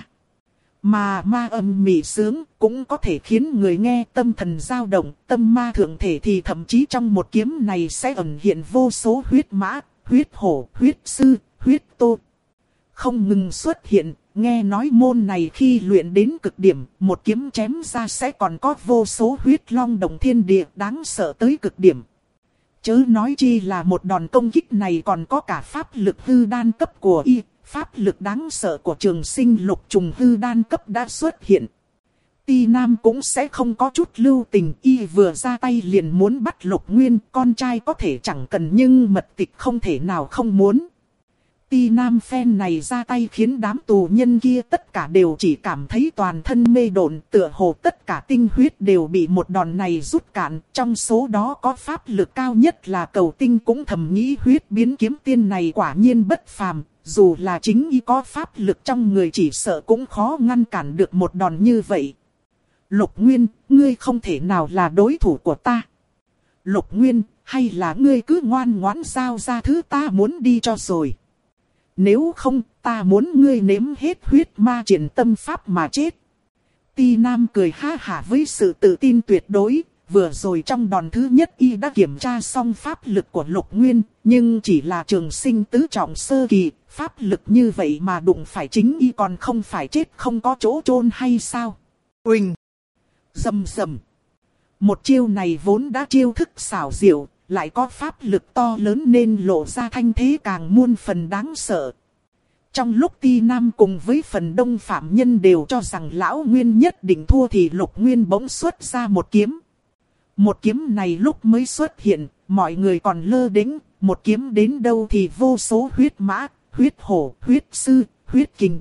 Speaker 1: Mà ma âm mị sướng cũng có thể khiến người nghe tâm thần dao động. Tâm ma thượng thể thì thậm chí trong một kiếm này sẽ ẩn hiện vô số huyết mã, huyết hổ, huyết sư, huyết tô. Không ngừng xuất hiện. Nghe nói môn này khi luyện đến cực điểm, một kiếm chém ra sẽ còn có vô số huyết long động thiên địa, đáng sợ tới cực điểm. Chớ nói chi là một đòn công kích này còn có cả pháp lực hư đan cấp của y, pháp lực đáng sợ của trường sinh lục trùng hư đan cấp đã xuất hiện. Ti Nam cũng sẽ không có chút lưu tình, y vừa ra tay liền muốn bắt Lục Nguyên, con trai có thể chẳng cần nhưng mật tịch không thể nào không muốn. Ti Nam phen này ra tay khiến đám tù nhân kia tất cả đều chỉ cảm thấy toàn thân mê độn, tựa hồ tất cả tinh huyết đều bị một đòn này rút cạn. Trong số đó có pháp lực cao nhất là Cầu Tinh cũng thầm nghĩ huyết biến kiếm tiên này quả nhiên bất phàm. Dù là chính y có pháp lực trong người chỉ sợ cũng khó ngăn cản được một đòn như vậy. Lục Nguyên, ngươi không thể nào là đối thủ của ta. Lục Nguyên, hay là ngươi cứ ngoan ngoãn giao ra thứ ta muốn đi cho rồi. Nếu không, ta muốn ngươi nếm hết huyết ma triển tâm pháp mà chết. Ti Nam cười ha hả với sự tự tin tuyệt đối, vừa rồi trong đòn thứ nhất y đã kiểm tra xong pháp lực của Lục Nguyên, nhưng chỉ là trường sinh tứ trọng sơ kỳ, pháp lực như vậy mà đụng phải chính y còn không phải chết không có chỗ chôn hay sao? Uỳnh! Rầm rầm! Một chiêu này vốn đã chiêu thức xảo diệu, lại có pháp lực to lớn nên lộ ra thanh thế càng muôn phần đáng sợ. Trong lúc Ti Nam cùng với phần đông phạm nhân đều cho rằng Lão Nguyên nhất định thua thì Lục Nguyên bỗng xuất ra một kiếm. Một kiếm này lúc mới xuất hiện, mọi người còn lơ đễnh, một kiếm đến đâu thì vô số huyết mã, huyết hổ, huyết sư, huyết kình.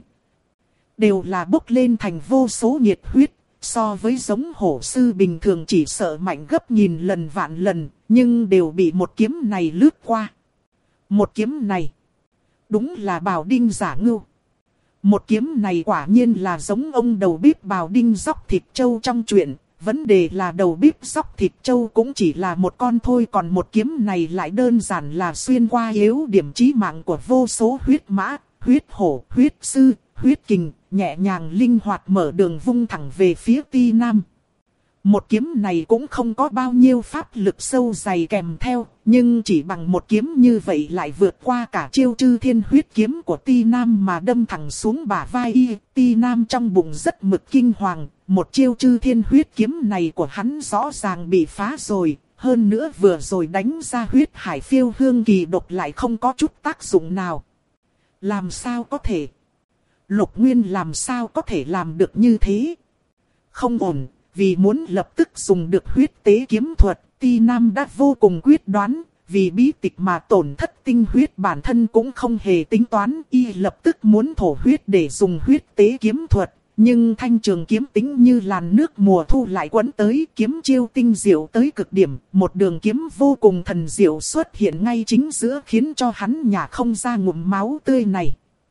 Speaker 1: Đều là bốc lên thành vô số nhiệt huyết, so với giống hổ sư bình thường chỉ sợ mạnh gấp nghìn lần vạn lần, nhưng đều bị một kiếm này lướt qua. Một kiếm này, đúng là Bào Đinh giả ngưu. Một kiếm này quả nhiên là giống ông đầu bếp Bào Đinh dóc thịt trâu trong truyện. Vấn đề là đầu bếp dóc thịt trâu cũng chỉ là một con thôi, còn một kiếm này lại đơn giản là xuyên qua yếu điểm chí mạng của vô số huyết mã, huyết hổ, huyết sư, huyết kình, nhẹ nhàng linh hoạt mở đường vung thẳng về phía Ti Nam. Một kiếm này cũng không có bao nhiêu pháp lực sâu dày kèm theo, nhưng chỉ bằng một kiếm như vậy lại vượt qua cả chiêu Chư Thiên huyết kiếm của Ti Nam mà đâm thẳng xuống bả vai y. Ti Nam trong bụng rất mực kinh hoàng, một chiêu Chư Thiên huyết kiếm này của hắn rõ ràng bị phá rồi, hơn nữa vừa rồi đánh ra huyết hải phiêu hương kỳ độc lại không có chút tác dụng nào. Làm sao có thể? Lục Nguyên làm sao có thể làm được như thế? Không ổn. Vì muốn lập tức dùng được huyết tế kiếm thuật, Ti Nam đã vô cùng quyết đoán, vì bí tịch mà tổn thất tinh huyết bản thân cũng không hề tính toán, y lập tức muốn thổ huyết để dùng huyết tế kiếm thuật, nhưng thanh trường kiếm tính như làn nước mùa thu lại quấn tới, kiếm chiêu tinh diệu tới cực điểm, một đường kiếm vô cùng thần diệu xuất hiện ngay chính giữa khiến cho hắn nhả không ra ngụm máu tươi này.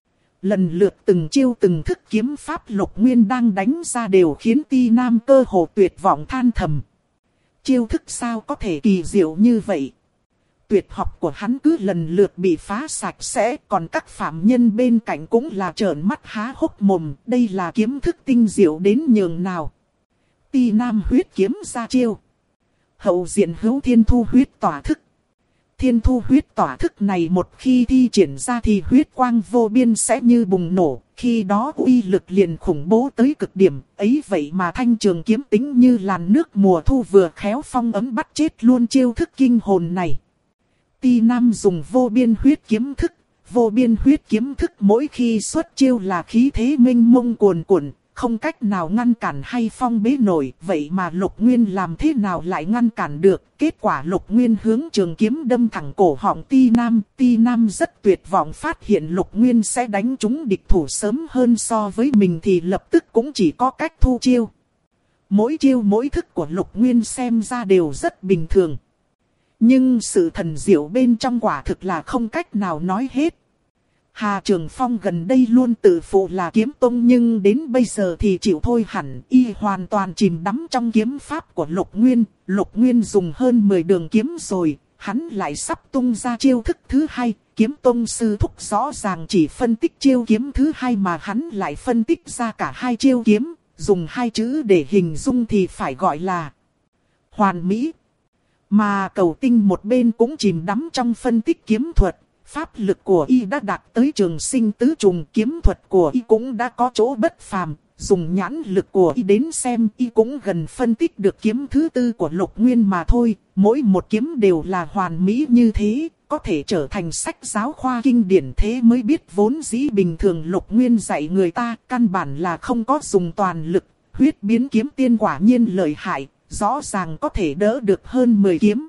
Speaker 1: Lần lượt từng chiêu từng thức kiếm pháp Lục Nguyên đang đánh ra đều khiến Ti Nam cơ hồ tuyệt vọng than thầm. Chiêu thức sao có thể kỳ diệu như vậy? Tuyệt học của hắn cứ lần lượt bị phá sạch sẽ, còn các phạm nhân bên cạnh cũng là trợn mắt há hốc mồm, đây là kiếm thức tinh diệu đến nhường nào. Ti Nam huyết kiếm ra chiêu. Hậu diện hữu thiên thu huyết tỏa thức. Thiên thu huyết tỏa thức này một khi thi triển ra thì huyết quang vô biên sẽ như bùng nổ, khi đó uy lực liền khủng bố tới cực điểm, ấy vậy mà thanh trường kiếm tính như làn nước mùa thu vừa khéo phong ấm bắt chết luôn chiêu thức kinh hồn này. Ti Nam dùng vô biên huyết kiếm thức, vô biên huyết kiếm thức mỗi khi xuất chiêu là khí thế mênh mông cuồn cuộn, không cách nào ngăn cản hay phong bế nổi, vậy mà Lục Nguyên làm thế nào lại ngăn cản được? Kết quả Lục Nguyên hướng trường kiếm đâm thẳng cổ họng Ti Nam rất tuyệt vọng, phát hiện Lục Nguyên sẽ đánh trúng địch thủ sớm hơn so với mình thì lập tức cũng chỉ có cách thu chiêu. Mỗi chiêu mỗi thức của Lục Nguyên xem ra đều rất bình thường. Nhưng sự thần diệu bên trong quả thực là không cách nào nói hết. Hà Trường Phong gần đây luôn tự phụ là kiếm tông, nhưng đến bây giờ thì chịu thôi hẳn, y hoàn toàn chìm đắm trong kiếm pháp của Lục Nguyên. Lục Nguyên dùng hơn 10 đường kiếm rồi, hắn lại sắp tung ra chiêu thức thứ hai. Kiếm tông sư thúc rõ ràng chỉ phân tích chiêu kiếm thứ hai mà hắn lại phân tích ra cả hai chiêu kiếm, dùng hai chữ để hình dung thì phải gọi là hoàn mỹ. Mà Cầu Tinh một bên cũng chìm đắm trong phân tích kiếm thuật. Pháp lực của y đã đạt tới trường sinh tứ trùng, kiếm thuật của y cũng đã có chỗ bất phàm. Dùng nhãn lực của y đến xem, y cũng gần phân tích được kiếm thứ tư của Lục Nguyên mà thôi. Mỗi một kiếm đều là hoàn mỹ như thế, có thể trở thành sách giáo khoa kinh điển, thế mới biết vốn dĩ bình thường Lục Nguyên dạy người ta căn bản là không có dùng toàn lực. Huyết biến kiếm tiên quả nhiên lợi hại, rõ ràng có thể đỡ được hơn 10 kiếm.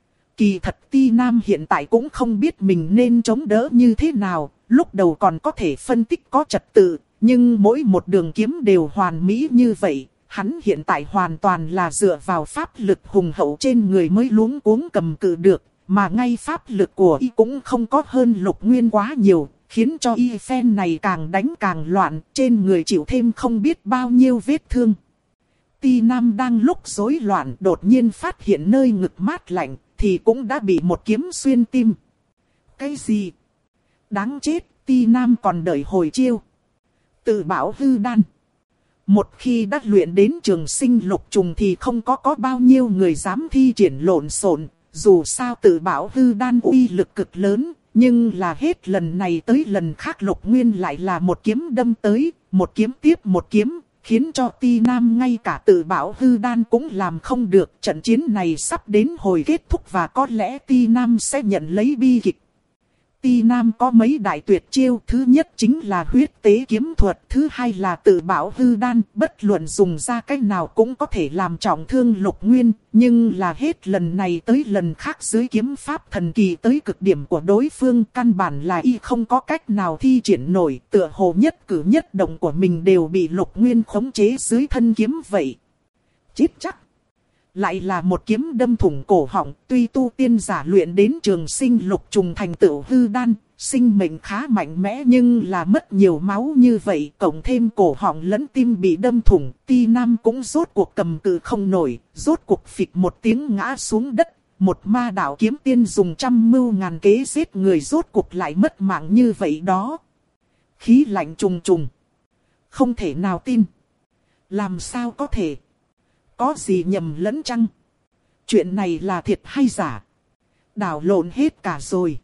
Speaker 1: Kỳ thật Ti Nam hiện tại cũng không biết mình nên chống đỡ như thế nào, lúc đầu còn có thể phân tích có trật tự, nhưng mỗi một đường kiếm đều hoàn mỹ như vậy, hắn hiện tại hoàn toàn là dựa vào pháp lực hùng hậu trên người mới luống cuống cầm cự được, mà ngay pháp lực của y cũng không có hơn Lục Nguyên quá nhiều, khiến cho y phen này càng đánh càng loạn, trên người chịu thêm không biết bao nhiêu vết thương. Ti Nam đang lúc rối loạn đột nhiên phát hiện nơi ngực mát lạnh, thì cũng đã bị một kiếm xuyên tim. Cái gì? Đáng chết, Ti Nam còn đợi hồi chiêu. Tự bảo hư đan. Một khi đã luyện đến trường sinh lục trùng thì không có bao nhiêu người dám thi triển lộn xộn. Dù sao tự bảo hư đan uy lực cực lớn, nhưng là hết lần này tới lần khác Lục Nguyên lại là một kiếm đâm tới, một kiếm tiếp một kiếm, khiến cho Ti Nam ngay cả tự bảo hư đan cũng làm không được. Trận chiến này sắp đến hồi kết thúc và có lẽ Ti Nam sẽ nhận lấy bi kịch. Ti Nam có mấy đại tuyệt chiêu, thứ nhất chính là huyết tế kiếm thuật, thứ hai là tự bảo hư đan, bất luận dùng ra cách nào cũng có thể làm trọng thương Lục Nguyên, nhưng là hết lần này tới lần khác dưới kiếm pháp thần kỳ tới cực điểm của đối phương, căn bản là y không có cách nào thi triển nổi, tựa hồ nhất cử nhất động của mình đều bị Lục Nguyên khống chế dưới thân kiếm vậy. Chết chắc! Lại là một kiếm đâm thủng cổ họng, tuy tu tiên giả luyện đến trường sinh lục trùng thành tựu hư đan, sinh mệnh khá mạnh mẽ nhưng là mất nhiều máu như vậy, cộng thêm cổ họng lẫn tim bị đâm thủng, Ti Nam cũng rốt cuộc cầm cự không nổi, rốt cuộc phịch một tiếng ngã xuống đất, một ma đạo kiếm tiên dùng trăm mưu ngàn kế giết người rốt cuộc lại mất mạng như vậy đó. Khí lạnh trùng trùng. Không thể nào tin. Làm sao có thể? Có gì nhầm lẫn chăng? Chuyện này là thiệt hay giả? Đảo lộn hết cả rồi.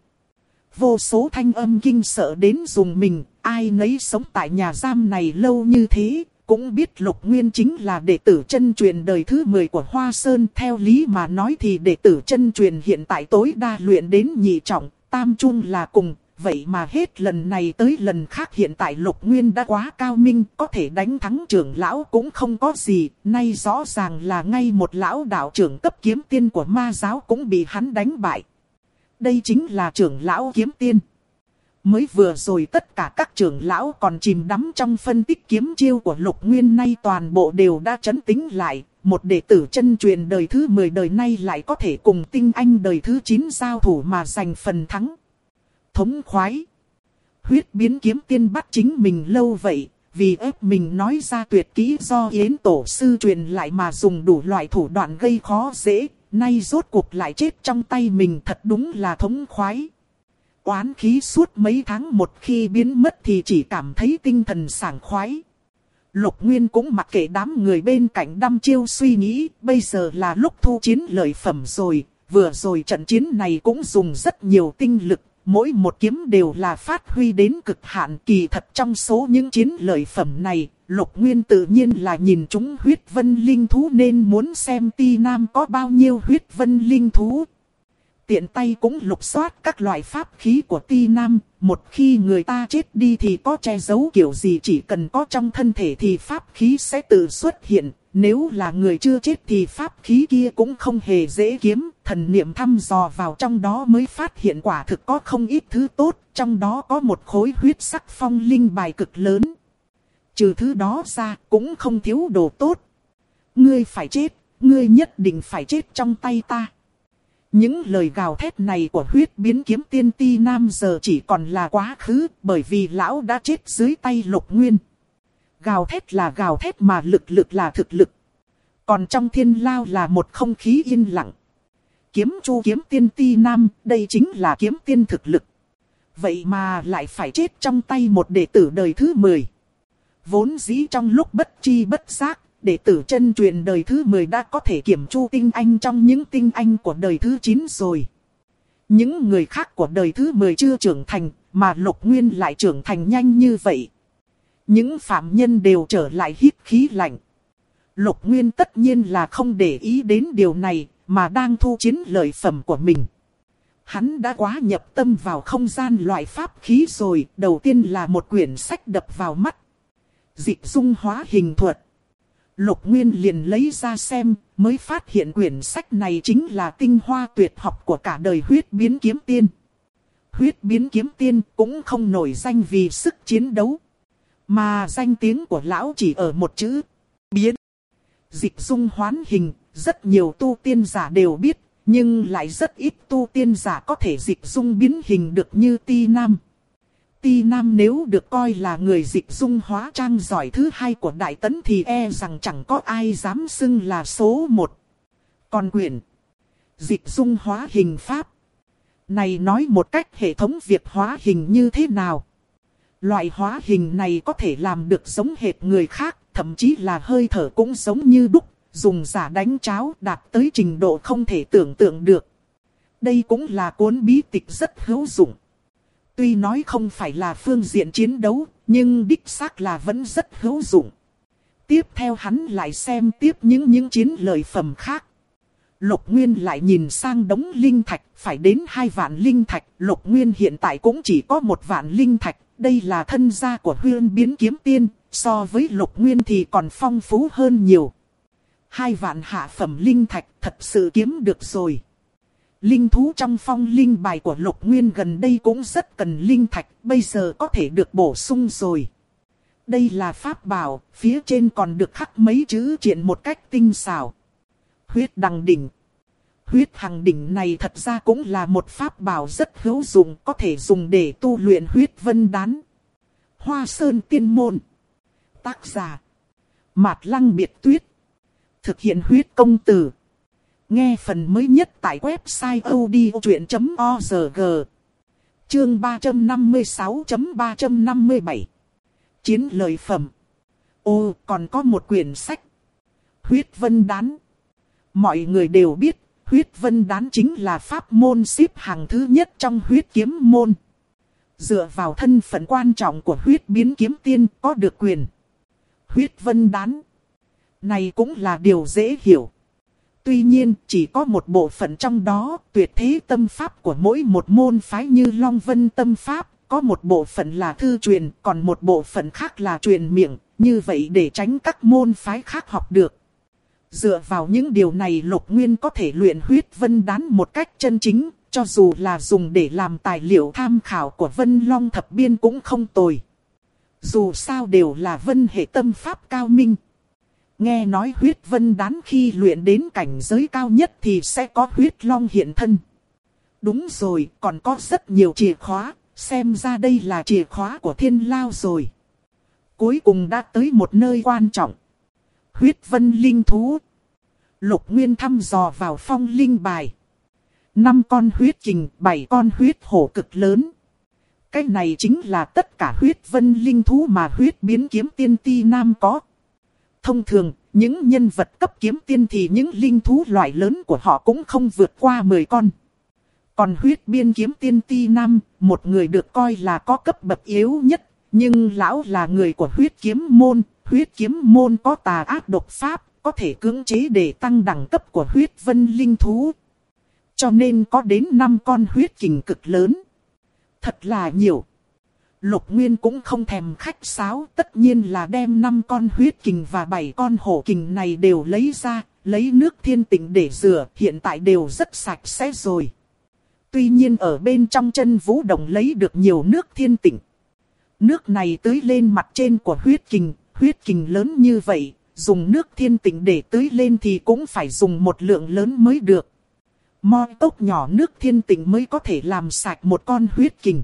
Speaker 1: Vô số thanh âm kinh sợ đến dùng mình, ai nấy sống tại nhà giam này lâu như thế, cũng biết Lục Nguyên chính là đệ tử chân truyền đời thứ 10 của Hoa Sơn. Theo lý mà nói thì đệ tử chân truyền hiện tại tối đa luyện đến nhị trọng, tam trung là cùng. Vậy mà hết lần này tới lần khác hiện tại Lục Nguyên đã quá cao minh, có thể đánh thắng trưởng lão cũng không có gì. Nay rõ ràng là ngay một lão đạo trưởng cấp kiếm tiên của ma giáo cũng bị hắn đánh bại. Đây chính là trưởng lão kiếm tiên. Mới vừa rồi tất cả các trưởng lão còn chìm đắm trong phân tích kiếm chiêu của Lục Nguyên, nay toàn bộ đều đã trấn tĩnh lại. Một đệ tử chân truyền đời thứ 10 đời nay lại có thể cùng tinh anh đời thứ 9 giao thủ mà giành phần thắng. Thống khoái. Huyết biến kiếm tiên bắt chính mình lâu vậy, vì ép mình nói ra tuyệt kỹ do Yến tổ sư truyền lại mà dùng đủ loại thủ đoạn gây khó dễ, nay rốt cuộc lại chết trong tay mình, thật đúng là thống khoái. Oán khí suốt mấy tháng một khi biến mất thì chỉ cảm thấy tinh thần sảng khoái. Lục Nguyên cũng mặc kệ đám người bên cạnh đăm chiêu suy nghĩ, bây giờ là lúc thu chiến lợi phẩm rồi, vừa rồi trận chiến này cũng dùng rất nhiều tinh lực. Mỗi một kiếm đều là phát huy đến cực hạn, kỳ thật trong số những chiến lợi phẩm này, Lục Nguyên tự nhiên là nhìn chúng huyết vân linh thú nên muốn xem Ti Nam có bao nhiêu huyết vân linh thú. Tiện tay cũng lục soát các loại pháp khí của Ti Nam, một khi người ta chết đi thì có che giấu kiểu gì chỉ cần có trong thân thể thì pháp khí sẽ tự xuất hiện. Nếu là người chưa chết thì pháp khí kia cũng không hề dễ kiếm, thần niệm thăm dò vào trong đó mới phát hiện quả thực có không ít thứ tốt, trong đó có một khối huyết sắc phong linh bài cực lớn. Trừ thứ đó ra cũng không thiếu đồ tốt. Ngươi phải chết, ngươi nhất định phải chết trong tay ta. Những lời gào thét này của huyết biến kiếm tiên Ti Nam giờ chỉ còn là quá khứ, bởi vì lão đã chết dưới tay Lục Nguyên. Gào thét là gào thét mà lực là thực lực. Còn trong thiên lao là một không khí yên lặng. Kiếm chu kiếm tiên Ti Nam, đây chính là kiếm tiên thực lực. Vậy mà lại phải chết trong tay một đệ tử đời thứ 10. Vốn dĩ trong lúc bất chi bất giác, đệ tử chân truyền đời thứ 10 đã có thể kiểm chu tinh anh trong những tinh anh của đời thứ 9 rồi. Những người khác của đời thứ 10 chưa trưởng thành, mà Lục Nguyên lại trưởng thành nhanh như vậy. Những phạm nhân đều trở lại hít khí lạnh. Lục Nguyên tất nhiên là không để ý đến điều này, mà đang thu chiến lợi phẩm của mình. Hắn đã quá nhập tâm vào không gian loại pháp khí rồi, đầu tiên là một quyển sách đập vào mắt. Dịch dung hóa hình thuật. Lục Nguyên liền lấy ra xem, mới phát hiện quyển sách này chính là tinh hoa tuyệt học của cả đời huyết biến kiếm tiên. Huyết biến kiếm tiên cũng không nổi danh vì sức chiến đấu, mà danh tiếng của lão chỉ ở một chữ, biến. Dịch dung hoán hình, rất nhiều tu tiên giả đều biết, nhưng lại rất ít tu tiên giả có thể dịch dung biến hình được như Ti Nam. Ti Nam nếu được coi là người dịch dung hóa trang giỏi thứ 2 của Đại Tấn thì e rằng chẳng có ai dám xưng là số 1. Còn quyển dịch dung hóa hình pháp này nói một cách hệ thống việc hóa hình như thế nào. Loại hóa hình này có thể làm được giống hệt người khác, thậm chí là hơi thở cũng giống như đúc, dùng giả đánh cháo đạt tới trình độ không thể tưởng tượng được. Đây cũng là cuốn bí tịch rất hữu dụng. Tuy nói không phải là phương diện chiến đấu, nhưng đích xác là vẫn rất hữu dụng. Tiếp theo hắn lại xem tiếp những chiến lợi phẩm khác. Lục Nguyên lại nhìn sang đống linh thạch, phải đến 2 vạn linh thạch. Lục Nguyên hiện tại cũng chỉ có 1 vạn linh thạch. Đây là thân gia của Huyên Biến Kiếm Tiên, so với Lục Nguyên thì còn phong phú hơn nhiều. 2 vạn hạ phẩm linh thạch thật sự kiếm được rồi. Linh thú trong phong linh bài của Lục Nguyên gần đây cũng rất cần linh thạch, bây giờ có thể được bổ sung rồi. Đây là pháp bảo, phía trên còn được khắc mấy chữ triện một cách tinh xảo. Huyết đằng đỉnh. Huyết hằng đỉnh này thật ra cũng là một pháp bảo rất hữu dụng, có thể dùng để tu luyện huyết vân đán. Hoa Sơn Tiên Môn. Tác giả Mạt Lăng Biệt Tuyết. Thực hiện huyết công từ. Nghe phần mới nhất tại website odchuyện.org. Chương 356.357. Chiến lợi phẩm. Ô, còn có một quyển sách. Huyết Vân Đán. Mọi người đều biết, Huyết Vân Đán chính là pháp môn xếp hàng thứ nhất trong huyết kiếm môn. Dựa vào thân phận quan trọng của huyết biến kiếm tiên có được quyền Huyết Vân Đán. Này cũng là điều dễ hiểu. Tuy nhiên, chỉ có một bộ phận trong đó, tuyệt thế tâm pháp của mỗi một môn phái như Long Vân Tâm Pháp, có một bộ phận là thư truyền, còn một bộ phận khác là truyền miệng, như vậy để tránh các môn phái khác học được. Dựa vào những điều này Lục Nguyên có thể luyện Huyết Vân Đán một cách chân chính, cho dù là dùng để làm tài liệu tham khảo của Vân Long Thập Biên cũng không tồi. Dù sao đều là vân hệ tâm pháp cao minh. Nghe nói Huyết Vân Đán khi luyện đến cảnh giới cao nhất thì sẽ có huyết long hiện thân. Đúng rồi, còn có rất nhiều chìa khóa, xem ra đây là chìa khóa của Thiên Lao rồi. Cuối cùng đã tới một nơi quan trọng. Huyết Vân Linh Thú. Lục Nguyên thăm dò vào phong linh bài. 5 con huyết kình, 7 con huyết hổ cực lớn. Cái này chính là tất cả huyết vân linh thú mà huyết biến kiếm tiên ti nam có. Thông thường, những nhân vật cấp kiếm tiên thì những linh thú loại lớn của họ cũng không vượt qua 10 con. Còn huyết biên kiếm tiên ti nam, một người được coi là có cấp bậc yếu nhất, nhưng lão là người của huyết kiếm môn. Huyết kiếm môn có tà ác độc pháp, có thể cưỡng chế để tăng đẳng cấp của huyết vân linh thú. Cho nên có đến 5 con huyết kình cực lớn. Thật là nhiều. Lục Nguyên cũng không thèm khách sáo, tất nhiên là đem 5 con huyết kình và 7 con hổ kình này đều lấy ra, lấy nước thiên tịnh để rửa, hiện tại đều rất sạch sẽ rồi. Tuy nhiên ở bên trong chân vũ đồng lấy được nhiều nước thiên tịnh. Nước này tưới lên mặt trên của huyết kình lớn như vậy, dùng nước thiên tịnh để tưới lên thì cũng phải dùng một lượng lớn mới được. Moi cốc nhỏ nước thiên tịnh mới có thể làm sạch một con huyết kình.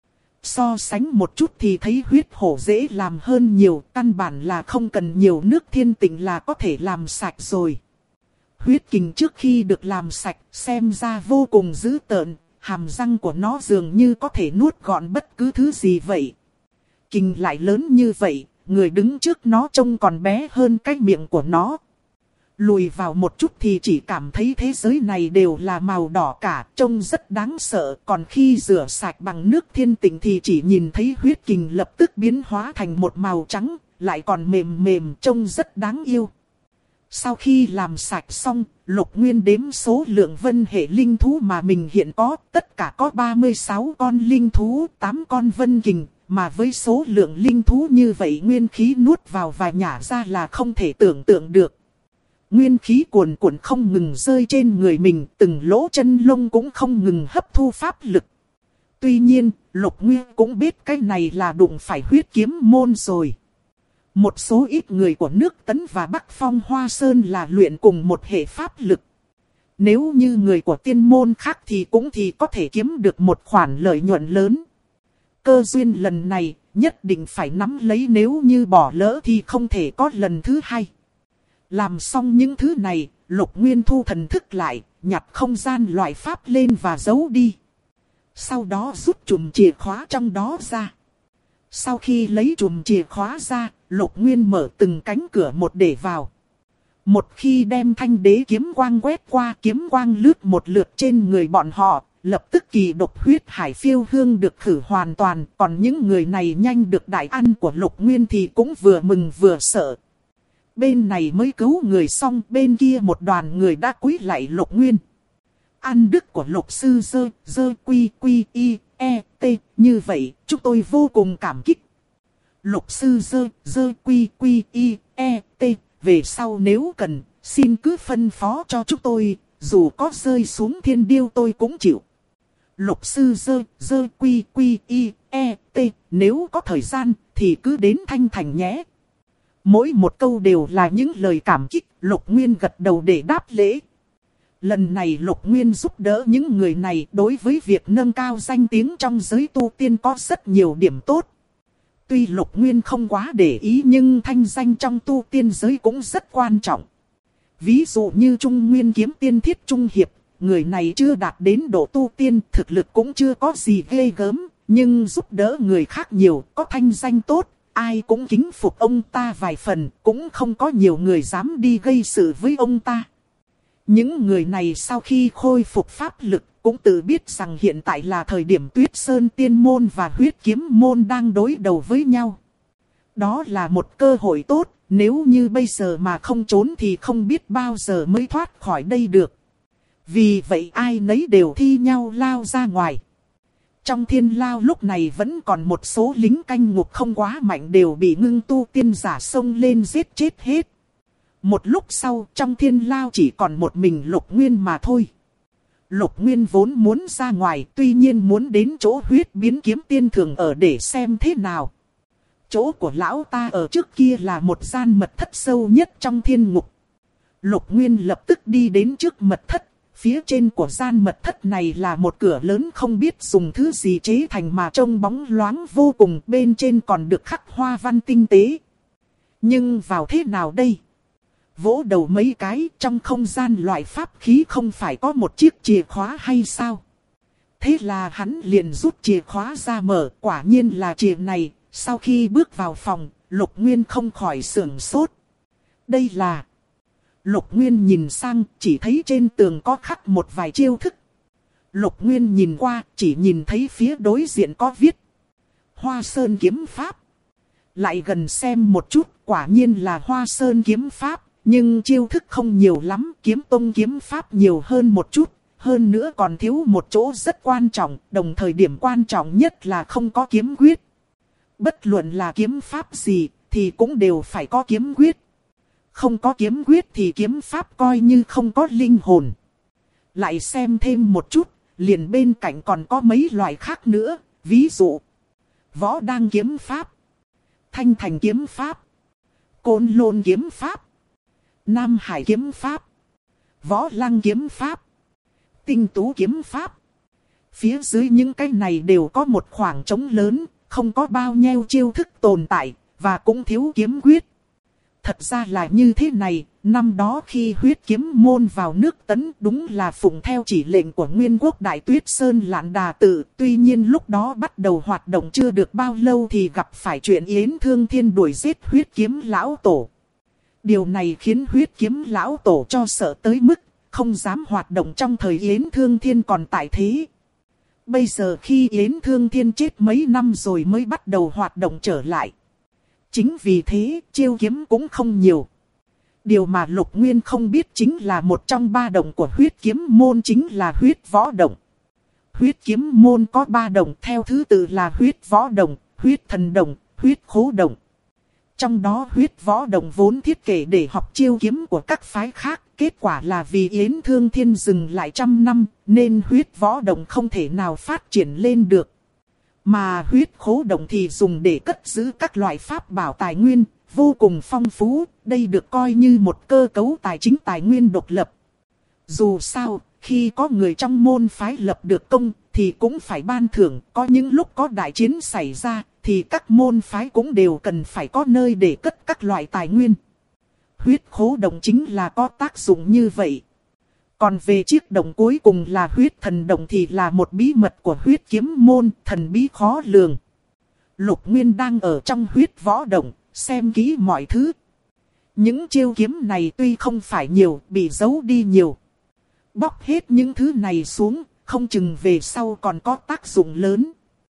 Speaker 1: So sánh một chút thì thấy huyết hổ dễ làm hơn nhiều, căn bản là không cần nhiều nước thiên tịnh là có thể làm sạch rồi. Huyết kình trước khi được làm sạch xem ra vô cùng dữ tợn, hàm răng của nó dường như có thể nuốt gọn bất cứ thứ gì vậy. Kình lại lớn như vậy, người đứng trước nó trông còn bé hơn cái miệng của nó. Lùi vào một chút thì chỉ cảm thấy thế giới này đều là màu đỏ cả, trông rất đáng sợ. Còn khi rửa sạch bằng nước thiên tịnh thì chỉ nhìn thấy huyết kình lập tức biến hóa thành một màu trắng, lại còn mềm mềm, trông rất đáng yêu. Sau khi làm sạch xong, Lục Nguyên đếm số lượng vân hệ linh thú mà mình hiện có, tất cả có 36 con linh thú, 8 con vân kình. Mà với số lượng linh thú như vậy nguyên khí nuốt vào và nhả ra là không thể tưởng tượng được. Nguyên khí cuồn cuộn không ngừng rơi trên người mình, từng lỗ chân lông cũng không ngừng hấp thu pháp lực. Tuy nhiên, Lục Nguyên cũng biết cái này là đụng phải huyết kiếm môn rồi. Một số ít người của nước Tấn và Bắc Phong Hoa Sơn là luyện cùng một hệ pháp lực. Nếu như người của tiên môn khác thì cũng có thể kiếm được một khoản lợi nhuận lớn. Cơ duyên lần này nhất định phải nắm lấy, nếu như bỏ lỡ thì không thể có lần thứ hai. Làm xong những thứ này, Lục Nguyên thu thần thức lại, nhặt không gian loại pháp lên và giấu đi. Sau đó rút chùm chìa khóa trong đó ra. Sau khi lấy chùm chìa khóa ra, Lục Nguyên mở từng cánh cửa một để vào. Một khi đem thanh đế kiếm quang quét qua, kiếm quang lướt một lượt trên người bọn họ, lập tức kỳ độc huyết hải phiêu hương được khử hoàn toàn. Còn những người này nhanh được đại ăn của Lục Nguyên thì cũng vừa mừng vừa sợ. Bên này mới cứu người xong, bên kia một đoàn người đã cúi lạy Lục Nguyên. Ăn đức của Lục sư dơ quy quy y e t, như vậy chúng tôi vô cùng cảm kích. Lục sư dơ quy quy y e t, về sau nếu cần, xin cứ phân phó cho chúng tôi, dù có rơi xuống thiên điêu tôi cũng chịu. Lục sư dơ quy quy y e t, nếu có thời gian thì cứ đến Thanh Thành nhé. Mỗi một câu đều là những lời cảm kích, Lục Nguyên gật đầu để đáp lễ. Lần này Lục Nguyên giúp đỡ những người này đối với việc nâng cao danh tiếng trong giới tu tiên có rất nhiều điểm tốt. Tuy Lục Nguyên không quá để ý nhưng thanh danh trong tu tiên giới cũng rất quan trọng. Ví dụ như Trung Nguyên kiếm tiên Thiết Trung Hiệp, người này chưa đạt đến độ tu tiên, thực lực cũng chưa có gì ghê gớm, nhưng giúp đỡ người khác nhiều, có thanh danh tốt, ai cũng kính phục ông ta vài phần, cũng không có nhiều người dám đi gây sự với ông ta. Những người này sau khi khôi phục pháp lực cũng tự biết rằng hiện tại là thời điểm Tuyết Sơn Tiên Môn và Huyết Kiếm Môn đang đối đầu với nhau. Đó là một cơ hội tốt, nếu như bây giờ mà không trốn thì không biết bao giờ mới thoát khỏi đây được. Vì vậy ai nấy đều thi nhau lao ra ngoài. Trong thiên lao lúc này vẫn còn một số lính canh ngục không quá mạnh đều bị ngưng tu tiên giả xông lên giết chết hết. Một lúc sau trong thiên lao chỉ còn một mình Lục Nguyên mà thôi. Lục Nguyên vốn muốn ra ngoài, tuy nhiên muốn đến chỗ huyết biến kiếm tiên thường ở để xem thế nào. Chỗ của lão ta ở trước kia là một gian mật thất sâu nhất trong thiên ngục. Lục Nguyên lập tức đi đến trước mật thất. Phía trên của gian mật thất này là một cửa lớn không biết dùng thứ gì chế thành mà trông bóng loáng vô cùng, bên trên còn được khắc hoa văn tinh tế. Nhưng vào thế nào đây? Vỗ đầu mấy cái, trong không gian loại pháp khí không phải có một chiếc chìa khóa hay sao? Thế là hắn liền rút chìa khóa ra mở, quả nhiên là chìa này. Sau khi bước vào phòng, Lục Nguyên không khỏi sửng sốt. Đây là... Lục Nguyên nhìn sang, chỉ thấy trên tường có khắc một vài chiêu thức. Lục Nguyên nhìn qua, chỉ nhìn thấy phía đối diện có viết Hoa Sơn kiếm pháp. Lại gần xem một chút, quả nhiên là Hoa Sơn kiếm pháp, nhưng chiêu thức không nhiều lắm, kiếm tông kiếm pháp nhiều hơn một chút. Hơn nữa còn thiếu một chỗ rất quan trọng, đồng thời điểm quan trọng nhất là không có kiếm quyết. Bất luận là kiếm pháp gì, thì cũng đều phải có kiếm quyết. Không có kiếm quyết thì kiếm pháp coi như không có linh hồn. Lại xem thêm một chút, liền bên cạnh còn có mấy loại khác nữa, ví dụ Võ Đăng kiếm pháp, Thanh Thành kiếm pháp, Côn Lôn kiếm pháp, Nam Hải kiếm pháp, Võ Lăng kiếm pháp, Tinh Tú kiếm pháp. Phía dưới những cái này đều có một khoảng trống lớn, không có bao nhiêu chiêu thức tồn tại, và cũng thiếu kiếm quyết. Thật ra là như thế này, năm đó khi huyết kiếm môn vào nước Tấn đúng là phụng theo chỉ lệnh của Nguyên Quốc Đại Tuyết Sơn Lạn Đà Tự. Tuy nhiên lúc đó bắt đầu hoạt động chưa được bao lâu thì gặp phải chuyện Yến Thương Thiên đuổi giết huyết kiếm lão tổ. Điều này khiến huyết kiếm lão tổ cho sợ tới mức không dám hoạt động trong thời Yến Thương Thiên còn tại thế. Bây giờ khi Yến Thương Thiên chết mấy năm rồi mới bắt đầu hoạt động trở lại. Chính vì thế, chiêu kiếm cũng không nhiều. Điều mà Lục Nguyên không biết chính là một trong ba động của huyết kiếm môn chính là huyết võ động. Huyết kiếm môn có ba động theo thứ tự là huyết võ động, huyết thần động, huyết khố động. Trong đó huyết võ động vốn thiết kế để học chiêu kiếm của các phái khác. Kết quả là vì Yến Thương Thiên dừng lại 100 năm, nên huyết võ động không thể nào phát triển lên được. Mà huyết khố động thì dùng để cất giữ các loại pháp bảo tài nguyên, vô cùng phong phú, đây được coi như một cơ cấu tài chính tài nguyên độc lập. Dù sao, khi có người trong môn phái lập được công, thì cũng phải ban thưởng, có những lúc có đại chiến xảy ra, thì các môn phái cũng đều cần phải có nơi để cất các loại tài nguyên. Huyết khố động chính là có tác dụng như vậy. Còn về chiếc đồng cuối cùng là huyết thần đồng thì là một bí mật của huyết kiếm môn, thần bí khó lường. Lục Nguyên đang ở trong huyết võ động, xem kỹ mọi thứ. Những chiêu kiếm này tuy không phải nhiều, bị giấu đi nhiều. Bóc hết những thứ này xuống, không chừng về sau còn có tác dụng lớn.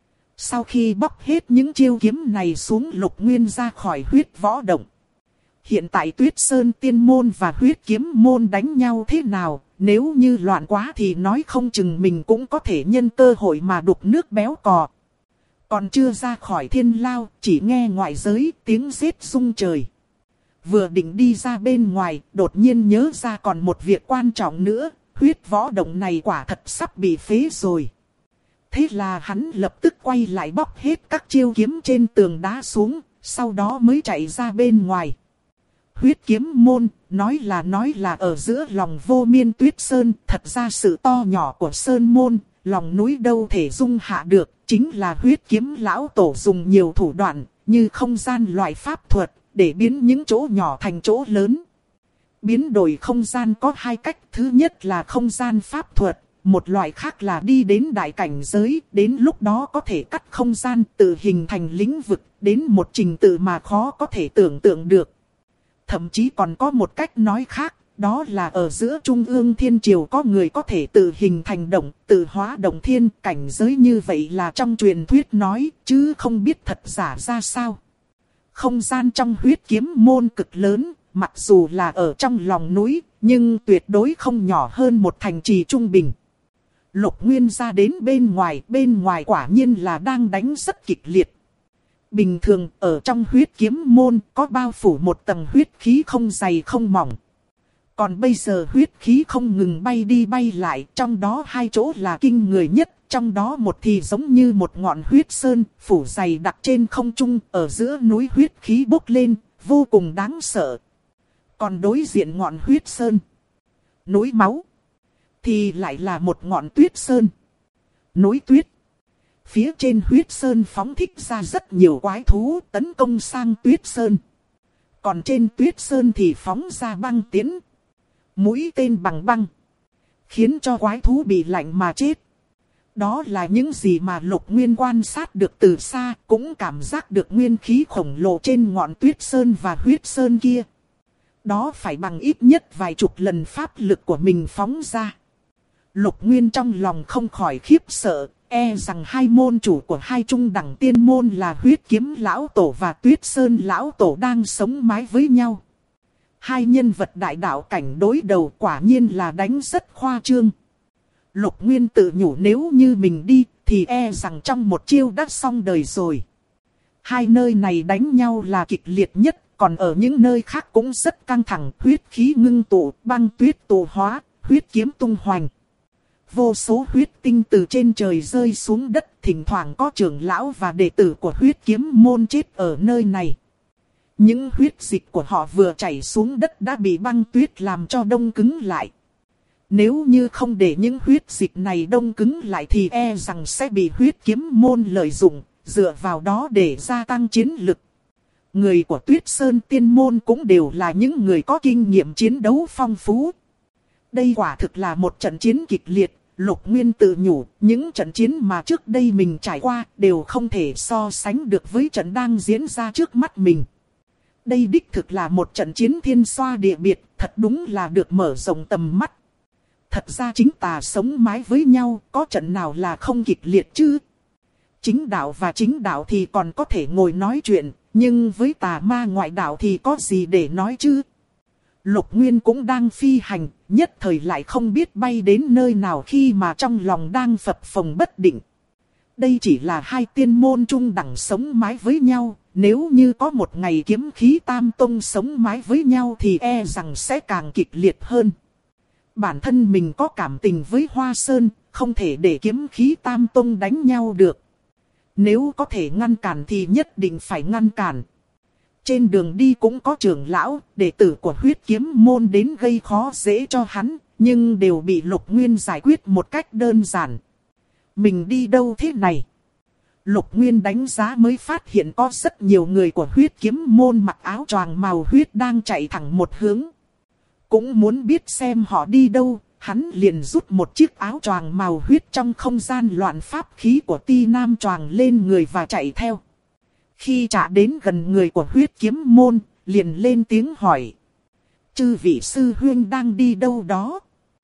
Speaker 1: Sau khi bóc hết những chiêu kiếm này xuống, Lục Nguyên ra khỏi huyết võ động. Hiện tại Tuyết Sơn Tiên Môn và Huyết Kiếm Môn đánh nhau thế nào, nếu như loạn quá thì nói không chừng mình cũng có thể nhân cơ hội mà đục nước béo cò. Còn chưa ra khỏi thiên lao, chỉ nghe ngoại giới tiếng rết rung trời. Vừa định đi ra bên ngoài, đột nhiên nhớ ra còn một việc quan trọng nữa, huyết võ động này quả thật sắp bị phế rồi. Thế là hắn lập tức quay lại bóc hết các chiêu kiếm trên tường đá xuống, sau đó mới chạy ra bên ngoài. Huyết Kiếm Môn, nói là ở giữa lòng vô miên tuyết sơn, thật ra sự to nhỏ của sơn môn, lòng núi đâu thể dung hạ được, chính là huyết kiếm lão tổ dùng nhiều thủ đoạn, như không gian loại pháp thuật, để biến những chỗ nhỏ thành chỗ lớn. Biến đổi không gian có hai cách, thứ nhất là không gian pháp thuật, một loại khác là đi đến đại cảnh giới, đến lúc đó có thể cắt không gian tự hình thành lĩnh vực, đến một trình tự mà khó có thể tưởng tượng được. Thậm chí còn có một cách nói khác, đó là ở giữa trung ương thiên triều có người có thể tự hình thành động, tự hóa động thiên, cảnh giới như vậy là trong truyền thuyết nói, chứ không biết thật giả ra sao. Không gian trong huyết kiếm môn cực lớn, mặc dù là ở trong lòng núi, nhưng tuyệt đối không nhỏ hơn một thành trì trung bình. Lục Nguyên ra đến bên ngoài quả nhiên là đang đánh rất kịch liệt. Bình thường ở trong huyết kiếm môn có bao phủ một tầng huyết khí không dày không mỏng. Còn bây giờ huyết khí không ngừng bay đi bay lại, trong đó hai chỗ là kinh người nhất, trong đó một thì giống như một ngọn huyết sơn, phủ dày đặc trên không trung, ở giữa núi huyết khí bốc lên, vô cùng đáng sợ. Còn đối diện ngọn huyết sơn, núi máu, thì lại là một ngọn tuyết sơn, núi tuyết. Phía trên huyết sơn phóng thích ra rất nhiều quái thú tấn công sang tuyết sơn. Còn trên tuyết sơn thì phóng ra băng tiễn, mũi tên bằng băng, khiến cho quái thú bị lạnh mà chết. Đó là những gì mà Lục Nguyên quan sát được từ xa, cũng cảm giác được nguyên khí khổng lồ trên ngọn tuyết sơn và huyết sơn kia. Đó phải bằng ít nhất vài chục lần pháp lực của mình phóng ra. Lục Nguyên trong lòng không khỏi khiếp sợ, e rằng hai môn chủ của hai trung đẳng tiên môn là huyết kiếm lão tổ và tuyết sơn lão tổ đang sống mái với nhau. Hai nhân vật đại đạo cảnh đối đầu quả nhiên là đánh rất khoa trương. Lục Nguyên tự nhủ nếu như mình đi thì e rằng trong một chiêu đã xong đời rồi. Hai nơi này đánh nhau là kịch liệt nhất, còn ở những nơi khác cũng rất căng thẳng, huyết khí ngưng tụ, băng tuyết tụ hóa, huyết kiếm tung hoành. Vô số huyết tinh từ trên trời rơi xuống đất, thỉnh thoảng có trưởng lão và đệ tử của huyết kiếm môn chết ở nơi này. Những huyết dịch của họ vừa chảy xuống đất đã bị băng tuyết làm cho đông cứng lại. Nếu như không để những huyết dịch này đông cứng lại thì e rằng sẽ bị huyết kiếm môn lợi dụng, dựa vào đó để gia tăng chiến lực. Người của Tuyết Sơn Tiên Môn cũng đều là những người có kinh nghiệm chiến đấu phong phú. Đây quả thực là một trận chiến kịch liệt. Lục Nguyên tự nhủ, những trận chiến mà trước đây mình trải qua đều không thể so sánh được với trận đang diễn ra trước mắt mình. Đây đích thực là một trận chiến thiên xoa địa biệt, thật đúng là được mở rộng tầm mắt. Thật ra chính tà sống mái với nhau, có trận nào là không kịch liệt chứ? Chính đạo và chính đạo thì còn có thể ngồi nói chuyện, nhưng với tà ma ngoại đạo thì có gì để nói chứ? Lục Nguyên cũng đang phi hành, nhất thời lại không biết bay đến nơi nào khi mà trong lòng đang phập phồng bất định. Đây chỉ là hai tiên môn trung đẳng sống mái với nhau, nếu như có một ngày kiếm khí tam tông sống mái với nhau thì e rằng sẽ càng kịch liệt hơn. Bản thân mình có cảm tình với Hoa Sơn, không thể để kiếm khí tam tông đánh nhau được. Nếu có thể ngăn cản thì nhất định phải ngăn cản. Trên đường đi cũng có trưởng lão, đệ tử của huyết kiếm môn đến gây khó dễ cho hắn, nhưng đều bị Lục Nguyên giải quyết một cách đơn giản. Mình đi đâu thế này? Lục Nguyên đánh giá mới phát hiện có rất nhiều người của huyết kiếm môn mặc áo choàng màu huyết đang chạy thẳng một hướng. Cũng muốn biết xem họ đi đâu, hắn liền rút một chiếc áo choàng màu huyết trong không gian loạn pháp khí của Ti Nam choàng lên người và chạy theo. Khi trả đến gần người của huyết kiếm môn, liền lên tiếng hỏi. Chư vị sư huynh đang đi đâu đó?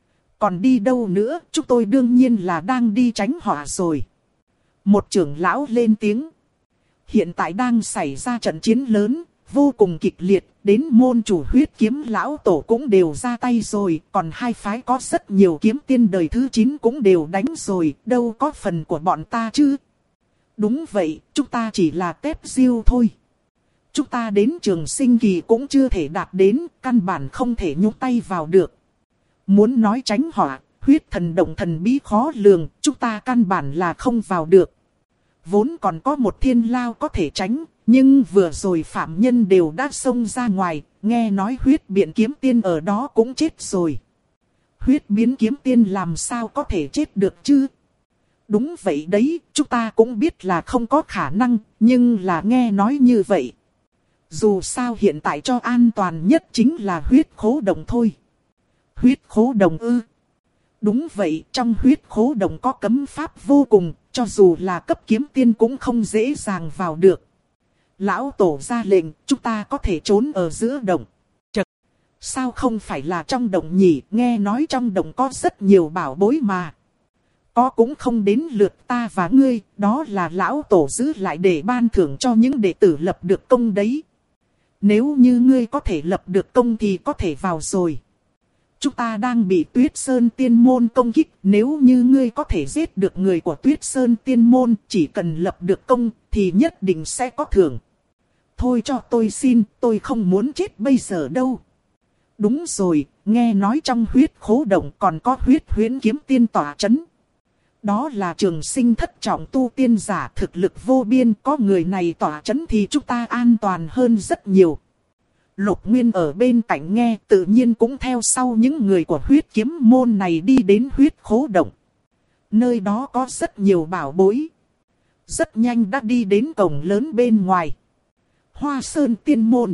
Speaker 1: Còn đi đâu nữa, chúng tôi đương nhiên là đang đi tránh họa rồi. Một trưởng lão lên tiếng. Hiện tại đang xảy ra trận chiến lớn, vô cùng kịch liệt, đến môn chủ huyết kiếm lão tổ cũng đều ra tay rồi, còn hai phái có rất nhiều kiếm tiên đời thứ 9 cũng đều đánh rồi, đâu có phần của bọn ta chứ. Đúng vậy, chúng ta chỉ là tép diêu thôi. Chúng ta đến trường sinh kỳ cũng chưa thể đạt đến, căn bản không thể nhúc tay vào được. Muốn nói tránh họa, huyết thần động thần bí khó lường, chúng ta căn bản là không vào được. Vốn còn có một thiên lao có thể tránh, nhưng vừa rồi phạm nhân đều đã xông ra ngoài, nghe nói huyết biện kiếm tiên ở đó cũng chết rồi. Huyết biến kiếm tiên làm sao có thể chết được chứ? Đúng vậy đấy, chúng ta cũng biết là không có khả năng, nhưng là nghe nói như vậy. Dù sao hiện tại cho an toàn nhất chính là huyết khố đồng thôi. Huyết khố đồng ư? Đúng vậy, trong huyết khố đồng có cấm pháp vô cùng, cho dù là cấp kiếm tiên cũng không dễ dàng vào được. Lão tổ ra lệnh, chúng ta có thể trốn ở giữa đồng. Chật, sao không phải là trong đồng nhỉ, nghe nói trong đồng có rất nhiều bảo bối mà. Có cũng không đến lượt ta và ngươi, đó là lão tổ giữ lại để ban thưởng cho những đệ tử lập được công đấy. Nếu như ngươi có thể lập được công thì có thể vào rồi. Chúng ta đang bị Tuyết Sơn Tiên Môn công kích, nếu như ngươi có thể giết được người của Tuyết Sơn Tiên Môn, chỉ cần lập được công thì nhất định sẽ có thưởng. Thôi cho tôi xin, tôi không muốn chết bây giờ đâu. Đúng rồi, nghe nói trong huyết khố động còn có huyết huyễn kiếm tiên tỏa chấn. Đó là trường sinh thất trọng tu tiên giả thực lực vô biên, có người này tỏa chấn thì chúng ta an toàn hơn rất nhiều. Lục Nguyên ở bên cạnh nghe tự nhiên cũng theo sau những người của huyết kiếm môn này đi đến huyết khố động. Nơi đó có rất nhiều bảo bối. Rất nhanh đã đi đến cổng lớn bên ngoài. Hoa Sơn Tiên Môn.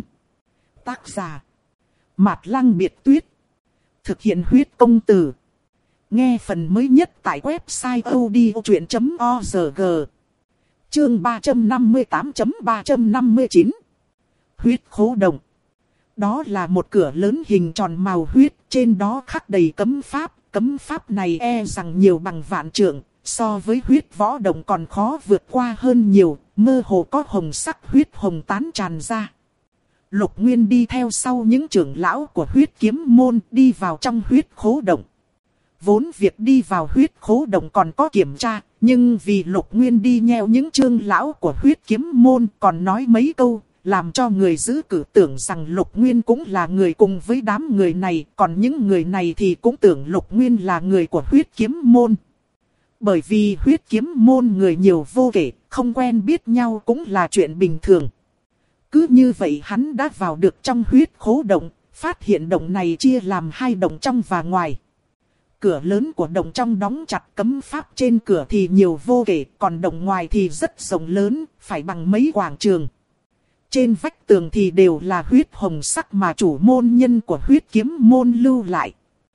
Speaker 1: Tác giả Mạt Lăng Biệt Tuyết. Thực hiện huyết công từ. Nghe phần mới nhất tại website odchuyện.org. Chương 358.359. Huyết khố động. Đó là một cửa lớn hình tròn màu huyết, trên đó khắc đầy cấm pháp này e rằng nhiều bằng vạn trượng, so với huyết võ động còn khó vượt qua hơn nhiều, mơ hồ có hồng sắc huyết hồng tán tràn ra. Lục Nguyên đi theo sau những trưởng lão của huyết kiếm môn đi vào trong huyết khố động. Vốn việc đi vào huyết khố động còn có kiểm tra, nhưng vì Lục Nguyên đi nheo những trưởng lão của huyết kiếm môn còn nói mấy câu, làm cho người giữ cử tưởng rằng Lục Nguyên cũng là người cùng với đám người này, còn những người này thì cũng tưởng Lục Nguyên là người của huyết kiếm môn. Bởi vì huyết kiếm môn người nhiều vô kể, không quen biết nhau cũng là chuyện bình thường. Cứ như vậy hắn đã vào được trong huyết khố động, phát hiện động này chia làm hai động trong và ngoài. Cửa lớn của động trong đóng chặt, cấm pháp trên cửa thì nhiều vô kể, còn động ngoài thì rất rộng lớn, phải bằng mấy quảng trường. Trên vách tường thì đều là huyết hồng sắc mà chủ môn nhân của huyết kiếm môn lưu lại.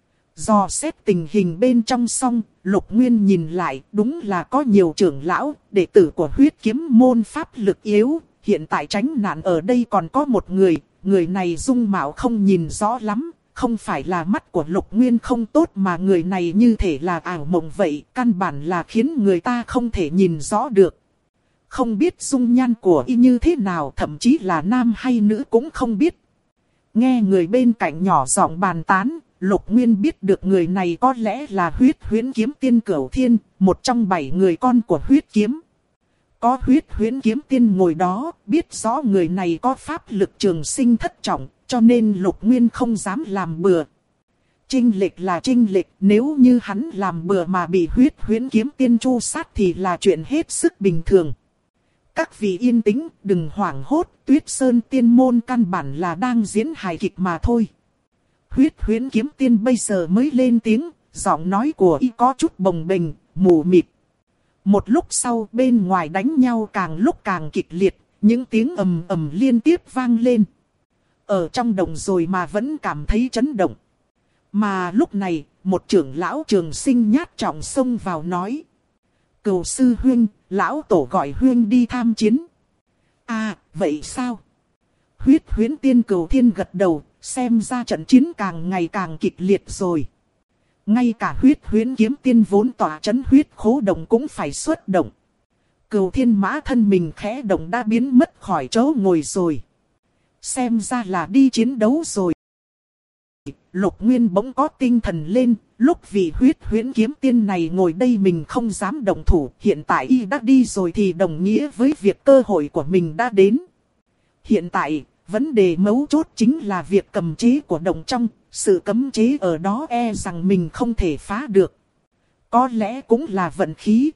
Speaker 1: Dò xét tình hình bên trong xong, Lục Nguyên nhìn lại, đúng là có nhiều trưởng lão, đệ tử của huyết kiếm môn pháp lực yếu. Hiện tại tránh nạn ở đây còn có một người, người này dung mạo không nhìn rõ lắm, không phải là mắt của Lục Nguyên không tốt mà người này như thể là ảo mộng vậy, căn bản là khiến người ta không thể nhìn rõ được. Không biết dung nhan của y như thế nào, thậm chí là nam hay nữ cũng không biết. Nghe người bên cạnh nhỏ giọng bàn tán, Lục Nguyên biết được người này có lẽ là huyết huyễn kiếm tiên Cửu Thiên, một trong 7 người con của huyết kiếm. Có huyết huyễn kiếm tiên ngồi đó, biết rõ người này có pháp lực trường sinh thất trọng, cho nên Lục Nguyên không dám làm bừa. Chênh lệch là chênh lệch, nếu như hắn làm bừa mà bị huyết huyễn kiếm tiên tru sát thì là chuyện hết sức bình thường. Các vị yên tĩnh, đừng hoảng hốt, Tuyết Sơn Tiên Môn căn bản là đang diễn hài kịch mà thôi. Huyết huyễn kiếm tiên bây giờ mới lên tiếng, giọng nói của y có chút bồng bềnh, mù mịt. Một lúc sau bên ngoài đánh nhau càng lúc càng kịch liệt, những tiếng ầm ầm liên tiếp vang lên. Ở trong động rồi mà vẫn cảm thấy chấn động. Mà lúc này, một trưởng lão trường sinh nhát trọng xông vào nói. Cửu sư huynh, lão tổ gọi huynh đi tham chiến. À, vậy sao? Huyết Huyễn Tiên Cửu Thiên gật đầu, xem ra trận chiến càng ngày càng kịch liệt rồi. Ngay cả Huyết Huyễn Kiếm Tiên vốn tỏa trấn huyết khố động cũng phải xuất động. Cửu Thiên Mã thân mình khẽ động đã biến mất khỏi chỗ ngồi rồi. Xem ra là đi chiến đấu rồi. Lục Nguyên bỗng có tinh thần lên, lúc vị Huyết Huyễn Kiếm Tiên này ngồi đây mình không dám động thủ, hiện tại y đã đi rồi thì đồng nghĩa với việc cơ hội của mình đã đến. Hiện tại, vấn đề mấu chốt chính là việc cầm chế của động trong, sự cấm chế ở đó e rằng mình không thể phá được. Có lẽ cũng là vận khí.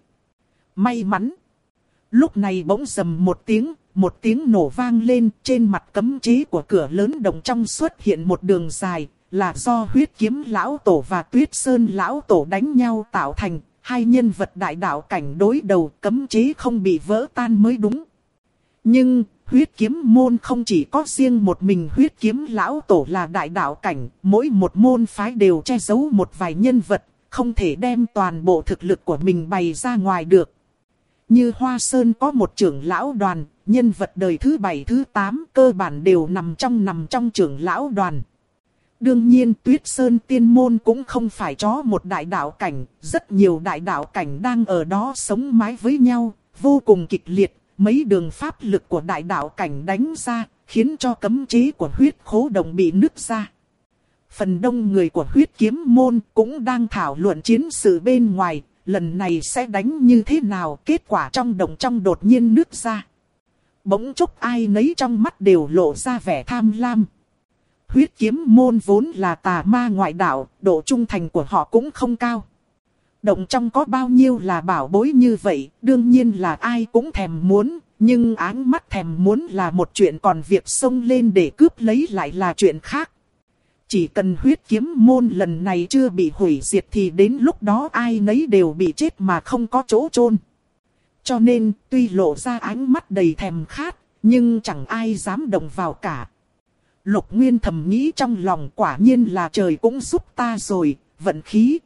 Speaker 1: May mắn. Lúc này bỗng rầm một tiếng nổ vang lên, trên mặt cấm chế của cửa lớn động trong xuất hiện một đường dài, là do Huyết Kiếm Lão Tổ và Tuyết Sơn Lão Tổ đánh nhau tạo thành, hai nhân vật đại đạo cảnh đối đầu, cấm chế không bị vỡ tan mới đúng. Nhưng, Huyết Kiếm môn không chỉ có riêng một mình Huyết Kiếm Lão Tổ là đại đạo cảnh, mỗi một môn phái đều che giấu một vài nhân vật, không thể đem toàn bộ thực lực của mình bày ra ngoài được. Như Hoa Sơn có một trưởng lão đoàn, nhân vật đời thứ 7 thứ 8 cơ bản đều nằm trong trưởng lão đoàn. Đương nhiên Tuyết Sơn Tiên Môn cũng không phải chó một đại đạo cảnh, rất nhiều đại đạo cảnh đang ở đó sống mái với nhau, vô cùng kịch liệt, mấy đường pháp lực của đại đạo cảnh đánh ra, khiến cho cấm chế của huyết khố động bị nứt ra. Phần đông người của Huyết Kiếm Môn cũng đang thảo luận chiến sự bên ngoài, lần này sẽ đánh như thế nào, kết quả trong động trong đột nhiên nứt ra. Bỗng chốc ai nấy trong mắt đều lộ ra vẻ tham lam. Huyết Kiếm Môn vốn là tà ma ngoại đạo, độ trung thành của họ cũng không cao. Động trong có bao nhiêu là bảo bối như vậy, đương nhiên là ai cũng thèm muốn, nhưng áng mắt thèm muốn là một chuyện, còn việc xông lên để cướp lấy lại là chuyện khác. Chỉ cần Huyết Kiếm Môn lần này chưa bị hủy diệt thì đến lúc đó ai nấy đều bị chết mà không có chỗ chôn. Cho nên, tuy lộ ra ánh mắt đầy thèm khát, nhưng chẳng ai dám động vào cả. Lục Nguyên thầm nghĩ trong lòng, quả nhiên là trời cũng giúp ta rồi, vận khí.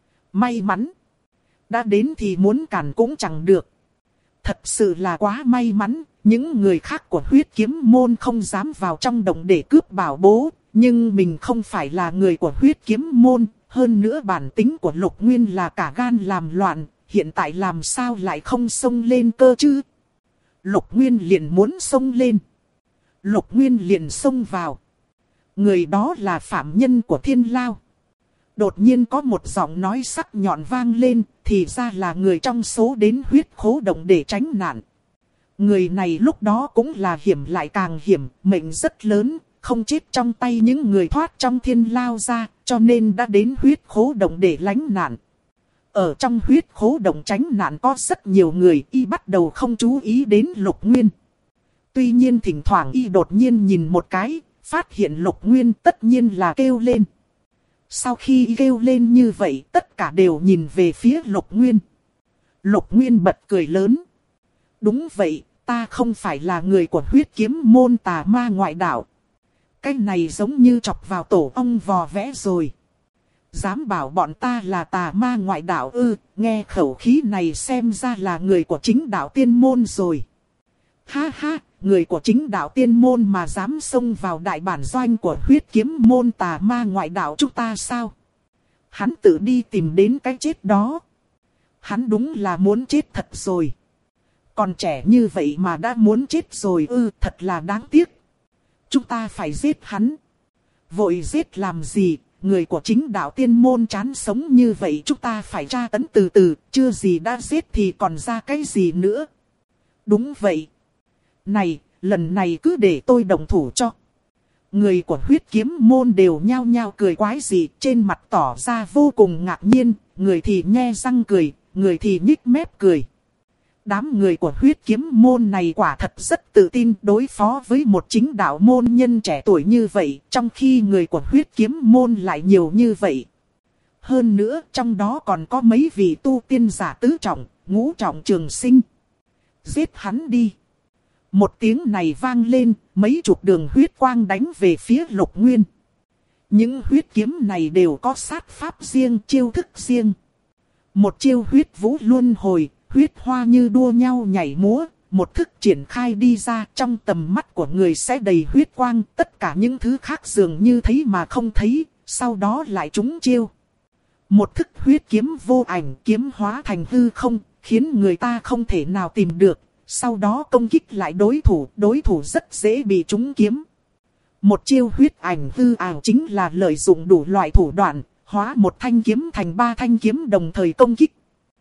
Speaker 1: May mắn. Đã đến thì muốn cản cũng chẳng được. Thật sự là quá may mắn, những người khác của Huyết Kiếm Môn không dám vào trong động để cướp bảo bố. Nhưng mình không phải là người của Huyết Kiếm Môn, hơn nữa bản tính của Lục Nguyên là cả gan làm loạn, hiện tại làm sao lại không xông lên cơ chứ? Lục Nguyên liền muốn xông lên. Lục Nguyên liền xông vào. Người đó là phạm nhân của Thiên Lao. Đột nhiên có một giọng nói sắc nhọn vang lên, thì ra là người trong số đến huyết khố động để tránh nạn. Người này lúc đó cũng là hiểm lại càng hiểm, mệnh rất lớn, không chết trong tay những người thoát trong Thiên Lao ra, cho nên đã đến huyết khố động để lánh nạn. Ở trong huyết khố động tránh nạn có rất nhiều người, y bắt đầu không chú ý đến Lục Nguyên. Tuy nhiên thỉnh thoảng y đột nhiên nhìn một cái, phát hiện Lục Nguyên, tất nhiên là kêu lên. Sau khi y kêu lên như vậy, tất cả đều nhìn về phía Lục Nguyên. Lục Nguyên bật cười lớn. Đúng vậy, ta không phải là người của Huyết Kiếm Môn tà ma ngoại đạo. Cái này giống như chọc vào tổ ong vò vẽ rồi. Dám bảo bọn ta là tà ma ngoại đạo ư, nghe khẩu khí này xem ra là người của chính đạo tiên môn rồi. Ha ha, người của chính đạo tiên môn mà dám xông vào đại bản doanh của Huyết Kiếm Môn tà ma ngoại đạo chúng ta sao? Hắn tự đi tìm đến cái chết đó. Hắn đúng là muốn chết thật rồi. Còn trẻ như vậy mà đã muốn chết rồi ư, thật là đáng tiếc. Chúng ta phải giết hắn. Vội giết làm gì, người của chính đạo tiên môn chán sống như vậy chúng ta phải tra tấn từ từ, chưa gì đã giết thì còn ra cái gì nữa. Đúng vậy. Này, lần này cứ để tôi động thủ cho. Người của Huyết Kiếm Môn đều nhao nhao cười quái dị, trên mặt tỏ ra vô cùng ngạc nhiên, người thì nhe răng cười, người thì nhích mép cười. Đám người của Huyết Kiếm Môn này quả thật rất tự tin đối phó với một chính đạo môn nhân trẻ tuổi như vậy, trong khi người của Huyết Kiếm Môn lại nhiều như vậy. Hơn nữa, trong đó còn có mấy vị tu tiên giả tứ trọng, ngũ trọng trường sinh. Giết hắn đi. Một tiếng này vang lên, mấy chục đường huyết quang đánh về phía Lục Nguyên. Những huyết kiếm này đều có sát pháp riêng, chiêu thức riêng. Một chiêu huyết vũ luân hồi, huyết hoa như đua nhau nhảy múa, một thức triển khai đi ra, trong tầm mắt của người sẽ đầy huyết quang, tất cả những thứ khác dường như thấy mà không thấy, sau đó lại trúng chiêu. Một thức huyết kiếm vô ảnh, kiếm hóa thành hư không, khiến người ta không thể nào tìm được, sau đó công kích lại đối thủ rất dễ bị trúng kiếm. Một chiêu huyết ảnh hư ảo chính là lợi dụng đủ loại thủ đoạn, hóa một thanh kiếm thành 3 thanh kiếm đồng thời công kích.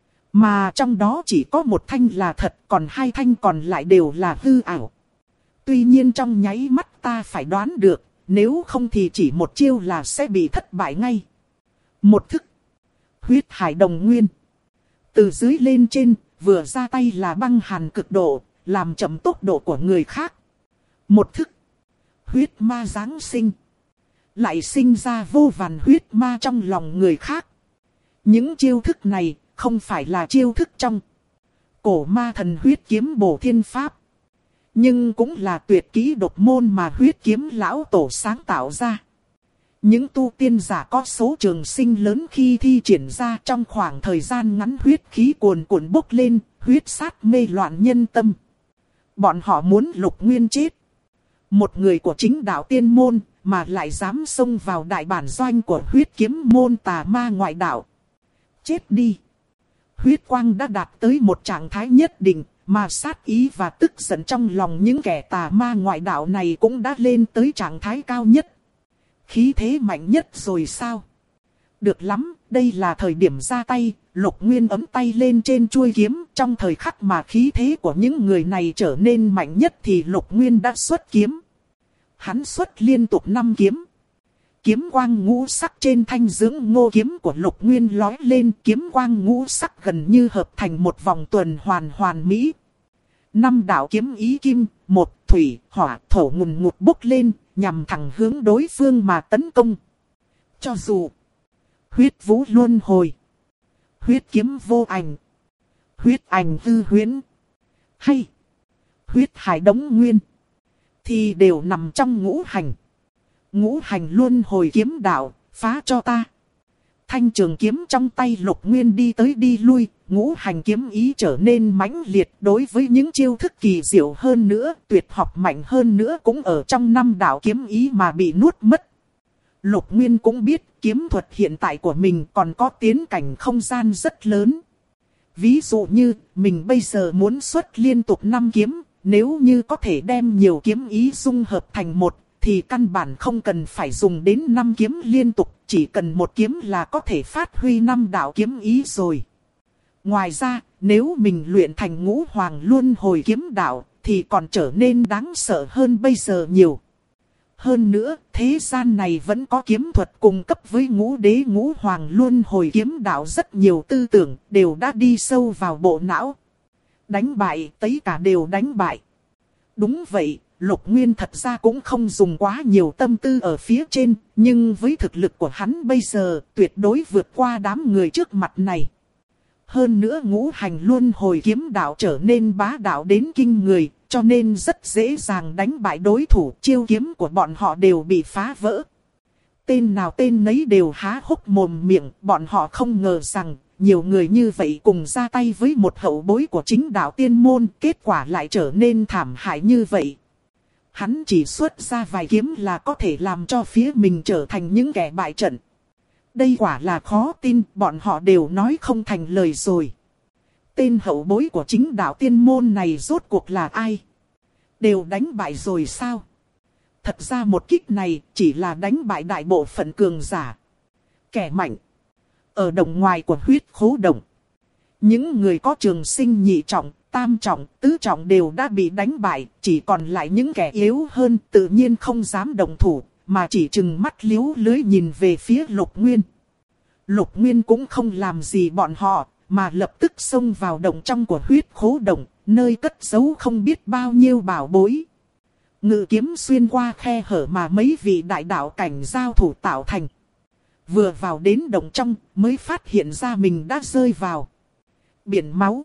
Speaker 1: Mà trong đó chỉ có một thanh là thật, còn 2 thanh còn lại đều là hư ảo. Tuy nhiên trong nháy mắt ta phải đoán được, nếu không thì chỉ một chiêu là sẽ bị thất bại ngay. Một thức huyết hải đồng nguyên. Từ dưới lên trên, vừa ra tay là băng hàn cực độ, làm chậm tốc độ của người khác. Một thức huyết ma giáng sinh. Lại sinh ra vô vàn huyết ma trong lòng người khác. Những chiêu thức này không phải là chiêu thức trong cổ ma thần huyết kiếm bổ thiên pháp, nhưng cũng là tuyệt kỹ độc môn mà huyết kiếm lão tổ sáng tạo ra. Những tu tiên giả có số trường sinh lớn khi thi triển ra, trong khoảng thời gian ngắn huyết khí cuồn cuộn bốc lên, huyết sát mê loạn nhân tâm. Bọn họ muốn Lục Nguyên chết. Một người của chính đạo tiên môn mà lại dám xông vào đại bản doanh của huyết kiếm môn tà ma ngoại đạo. Chết đi. Huyết quang đã đạt tới một trạng thái nhất định, mà sát ý và tức giận trong lòng những kẻ tà ma ngoại đạo này cũng đã lên tới trạng thái cao nhất. Khí thế mạnh nhất rồi sao? Được lắm, đây là thời điểm ra tay. Lục Nguyên ấm tay lên trên chuôi kiếm, trong thời khắc mà khí thế của những người này trở nên mạnh nhất thì Lục Nguyên đã xuất kiếm. Hắn xuất liên tục 5 kiếm. Kiếm quang ngũ sắc trên thanh dưỡng ngô kiếm của Lục Nguyên lói lên, kiếm quang ngũ sắc gần như hợp thành một vòng tuần hoàn mỹ. 5 đạo kiếm ý kim, một thủy, hỏa, thổ ngùn ngụt bốc lên, nhằm thẳng hướng đối phương mà tấn công. Cho dù huyết vũ luân hồi, huyết kiếm vô ảnh, huyết ảnh hư huyễn, hay huyết hải đống nguyên, thì đều nằm trong ngũ hành. Ngũ hành luân hồi kiếm đạo, phá cho ta. Thanh trường kiếm trong tay Lục Nguyên đi tới đi lui, ngũ hành kiếm ý trở nên mãnh liệt. Đối với những chiêu thức kỳ diệu hơn nữa, tuyệt học mạnh hơn nữa cũng ở trong 5 đạo kiếm ý mà bị nuốt mất. Lục Nguyên cũng biết kiếm thuật hiện tại của mình còn có tiến cảnh không gian rất lớn. Ví dụ như mình bây giờ muốn xuất liên tục 5 kiếm, nếu như có thể đem nhiều kiếm ý dung hợp thành một, thì căn bản không cần phải dùng đến 5 kiếm liên tục, chỉ cần một kiếm là có thể phát huy 5 đạo kiếm ý rồi. Ngoài ra, nếu mình luyện thành ngũ hoàng luân hồi kiếm đạo, thì còn trở nên đáng sợ hơn bây giờ nhiều. Hơn nữa, thế gian này vẫn có kiếm thuật cung cấp với ngũ đế ngũ hoàng luân hồi kiếm đạo rất nhiều tư tưởng, đều đã đi sâu vào bộ não. Đánh bại, tất cả đều đánh bại. Đúng vậy. Lục Nguyên thật ra cũng không dùng quá nhiều tâm tư ở phía trên, nhưng với thực lực của hắn bây giờ tuyệt đối vượt qua đám người trước mặt này. Hơn nữa ngũ hành luân hồi kiếm đạo trở nên bá đạo đến kinh người, cho nên rất dễ dàng đánh bại đối thủ, chiêu kiếm của bọn họ đều bị phá vỡ. Tên nào tên nấy đều há hốc mồm miệng, bọn họ không ngờ rằng nhiều người như vậy cùng ra tay với một hậu bối của chính đạo tiên môn, kết quả lại trở nên thảm hại như vậy. Hắn chỉ xuất ra vài kiếm là có thể làm cho phía mình trở thành những kẻ bại trận. Đây quả là khó tin, bọn họ đều nói không thành lời rồi. Tên hậu bối của chính đạo tiên môn này rốt cuộc là ai? Đều đánh bại rồi sao? Thật ra một kích này chỉ là đánh bại đại bộ phận cường giả. Kẻ mạnh. Ở động ngoài của huyết khố động. Những người có trường sinh nhị trọng, tam trọng, tứ trọng đều đã bị đánh bại, chỉ còn lại những kẻ yếu hơn tự nhiên không dám động thủ, mà chỉ trừng mắt liếu lưới nhìn về phía Lục Nguyên. Lục Nguyên cũng không làm gì bọn họ, mà lập tức xông vào động trong của huyết khố động, nơi cất giấu không biết bao nhiêu bảo bối. Ngự kiếm xuyên qua khe hở mà mấy vị đại đạo cảnh giao thủ tạo thành. Vừa vào đến động trong mới phát hiện ra mình đã rơi vào biển máu.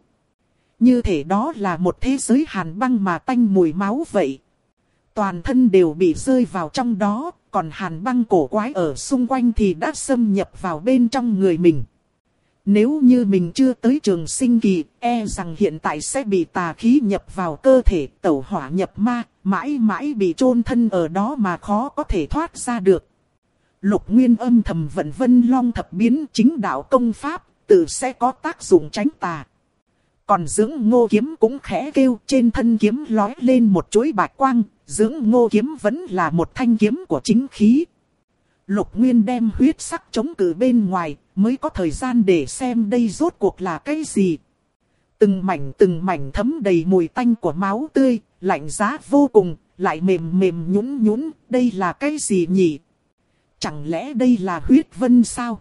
Speaker 1: Như thể đó là một thế giới hàn băng mà tanh mùi máu vậy. Toàn thân đều bị rơi vào trong đó, còn hàn băng cổ quái ở xung quanh thì đã xâm nhập vào bên trong người mình. Nếu như mình chưa tới trường sinh kỳ, e rằng hiện tại sẽ bị tà khí nhập vào cơ thể, tẩu hỏa nhập ma, mãi mãi bị chôn thân ở đó mà khó có thể thoát ra được. Lục Nguyên âm thầm vận Vân Long thập biến chính đạo công pháp, tự sẽ có tác dụng tránh tà. Còn Dưỡng Ngô kiếm cũng khẽ kêu, trên thân kiếm lói lên một chuỗi bạch quang, Dưỡng Ngô kiếm vẫn là một thanh kiếm của chính khí. Lục Nguyên đem huyết sắc chống cự bên ngoài, mới có thời gian để xem đây rốt cuộc là cái gì. Từng mảnh thấm đầy mùi tanh của máu tươi, lạnh giá vô cùng, lại mềm mềm nhũn nhũn, đây là cái gì nhỉ? Chẳng lẽ đây là huyết vân sao?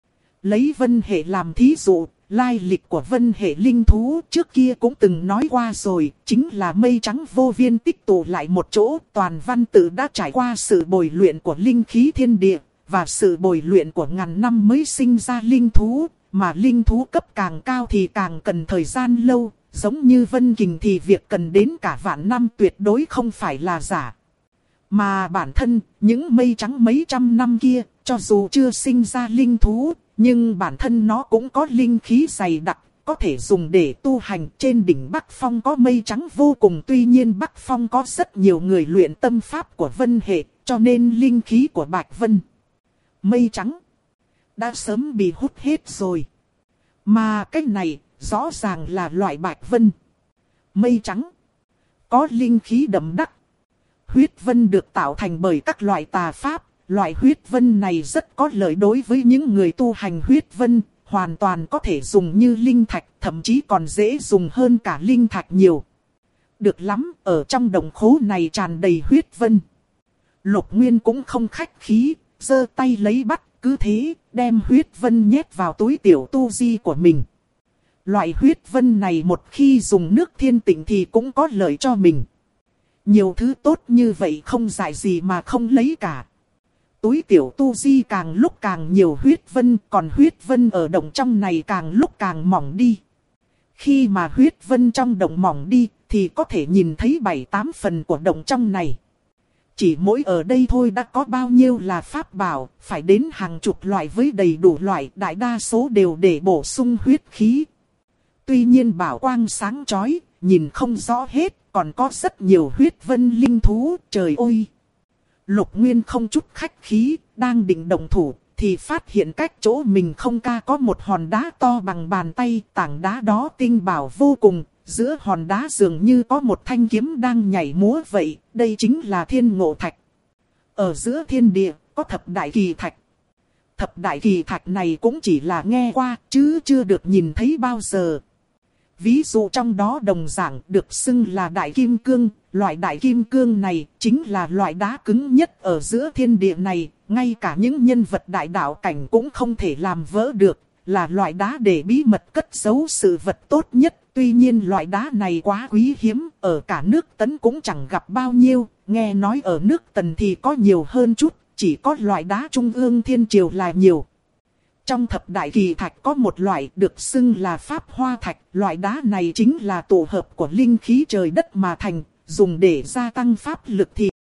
Speaker 1: Lấy vân hệ làm thí dụ, lai lịch của vân hệ linh thú trước kia cũng từng nói qua rồi, chính là mây trắng vô viên tích tụ lại một chỗ. Toàn văn tự đã trải qua sự bồi luyện của linh khí thiên địa, và sự bồi luyện của ngàn năm mới sinh ra linh thú, mà linh thú cấp càng cao thì càng cần thời gian lâu, giống như vân kình thì việc cần đến cả vạn năm tuyệt đối không phải là giả. Mà bản thân, những mây trắng mấy trăm năm kia, cho dù chưa sinh ra linh thú, nhưng bản thân nó cũng có linh khí dày đặc, có thể dùng để tu hành. Trên đỉnh Bắc Phong có mây trắng vô cùng, tuy nhiên Bắc Phong có rất nhiều người luyện tâm pháp của vân hệ, cho nên linh khí của Bạch Vân, mây trắng, đã sớm bị hút hết rồi. Mà cái này, rõ ràng là loại Bạch Vân, mây trắng, có linh khí đậm đắc. Huyết vân được tạo thành bởi các loại tà pháp. Loại huyết vân này rất có lợi đối với những người tu hành huyết vân, hoàn toàn có thể dùng như linh thạch, thậm chí còn dễ dùng hơn cả linh thạch nhiều. Được lắm, ở trong đồng khố này tràn đầy huyết vân. Lục Nguyên cũng không khách khí, giơ tay lấy bắt, cứ thế, đem huyết vân nhét vào túi tiểu tu di của mình. Loại huyết vân này một khi dùng nước thiên tịnh thì cũng có lợi cho mình. Nhiều thứ tốt như vậy không dại gì mà không lấy cả. Túi tiểu tu di càng lúc càng nhiều huyết vân, còn huyết vân ở động trong này càng lúc càng mỏng đi. Khi mà huyết vân trong động mỏng đi, thì có thể nhìn thấy 7-8 phần của động trong này. Chỉ mỗi ở đây thôi đã có bao nhiêu là pháp bảo, phải đến hàng chục loại với đầy đủ loại, đại đa số đều để bổ sung huyết khí. Tuy nhiên bảo quang sáng chói, nhìn không rõ hết, còn có rất nhiều huyết vân linh thú, trời ơi! Lục Nguyên không chút khách khí, đang định động thủ, thì phát hiện cách chỗ mình không ca có một hòn đá to bằng bàn tay. Tảng đá đó tinh bảo vô cùng, giữa hòn đá dường như có một thanh kiếm đang nhảy múa vậy. Đây chính là Thiên Ngộ Thạch. Ở giữa thiên địa, có thập đại kỳ thạch. Thập đại kỳ thạch này cũng chỉ là nghe qua, chứ chưa được nhìn thấy bao giờ. Ví dụ trong đó đồng dạng được xưng là đại kim cương. Loại đại kim cương này chính là loại đá cứng nhất ở giữa thiên địa này. Ngay cả những nhân vật đại đạo cảnh cũng không thể làm vỡ được. Là loại đá để bí mật cất giấu sự vật tốt nhất. Tuy nhiên loại đá này quá quý hiếm. Ở cả nước Tấn cũng chẳng gặp bao nhiêu. Nghe nói ở nước Tần thì có nhiều hơn chút. Chỉ có loại đá trung ương thiên triều là nhiều. Trong thập đại kỳ thạch có một loại được xưng là pháp hoa thạch. Loại đá này chính là tổ hợp của linh khí trời đất mà thành. Dùng để gia tăng pháp lực thì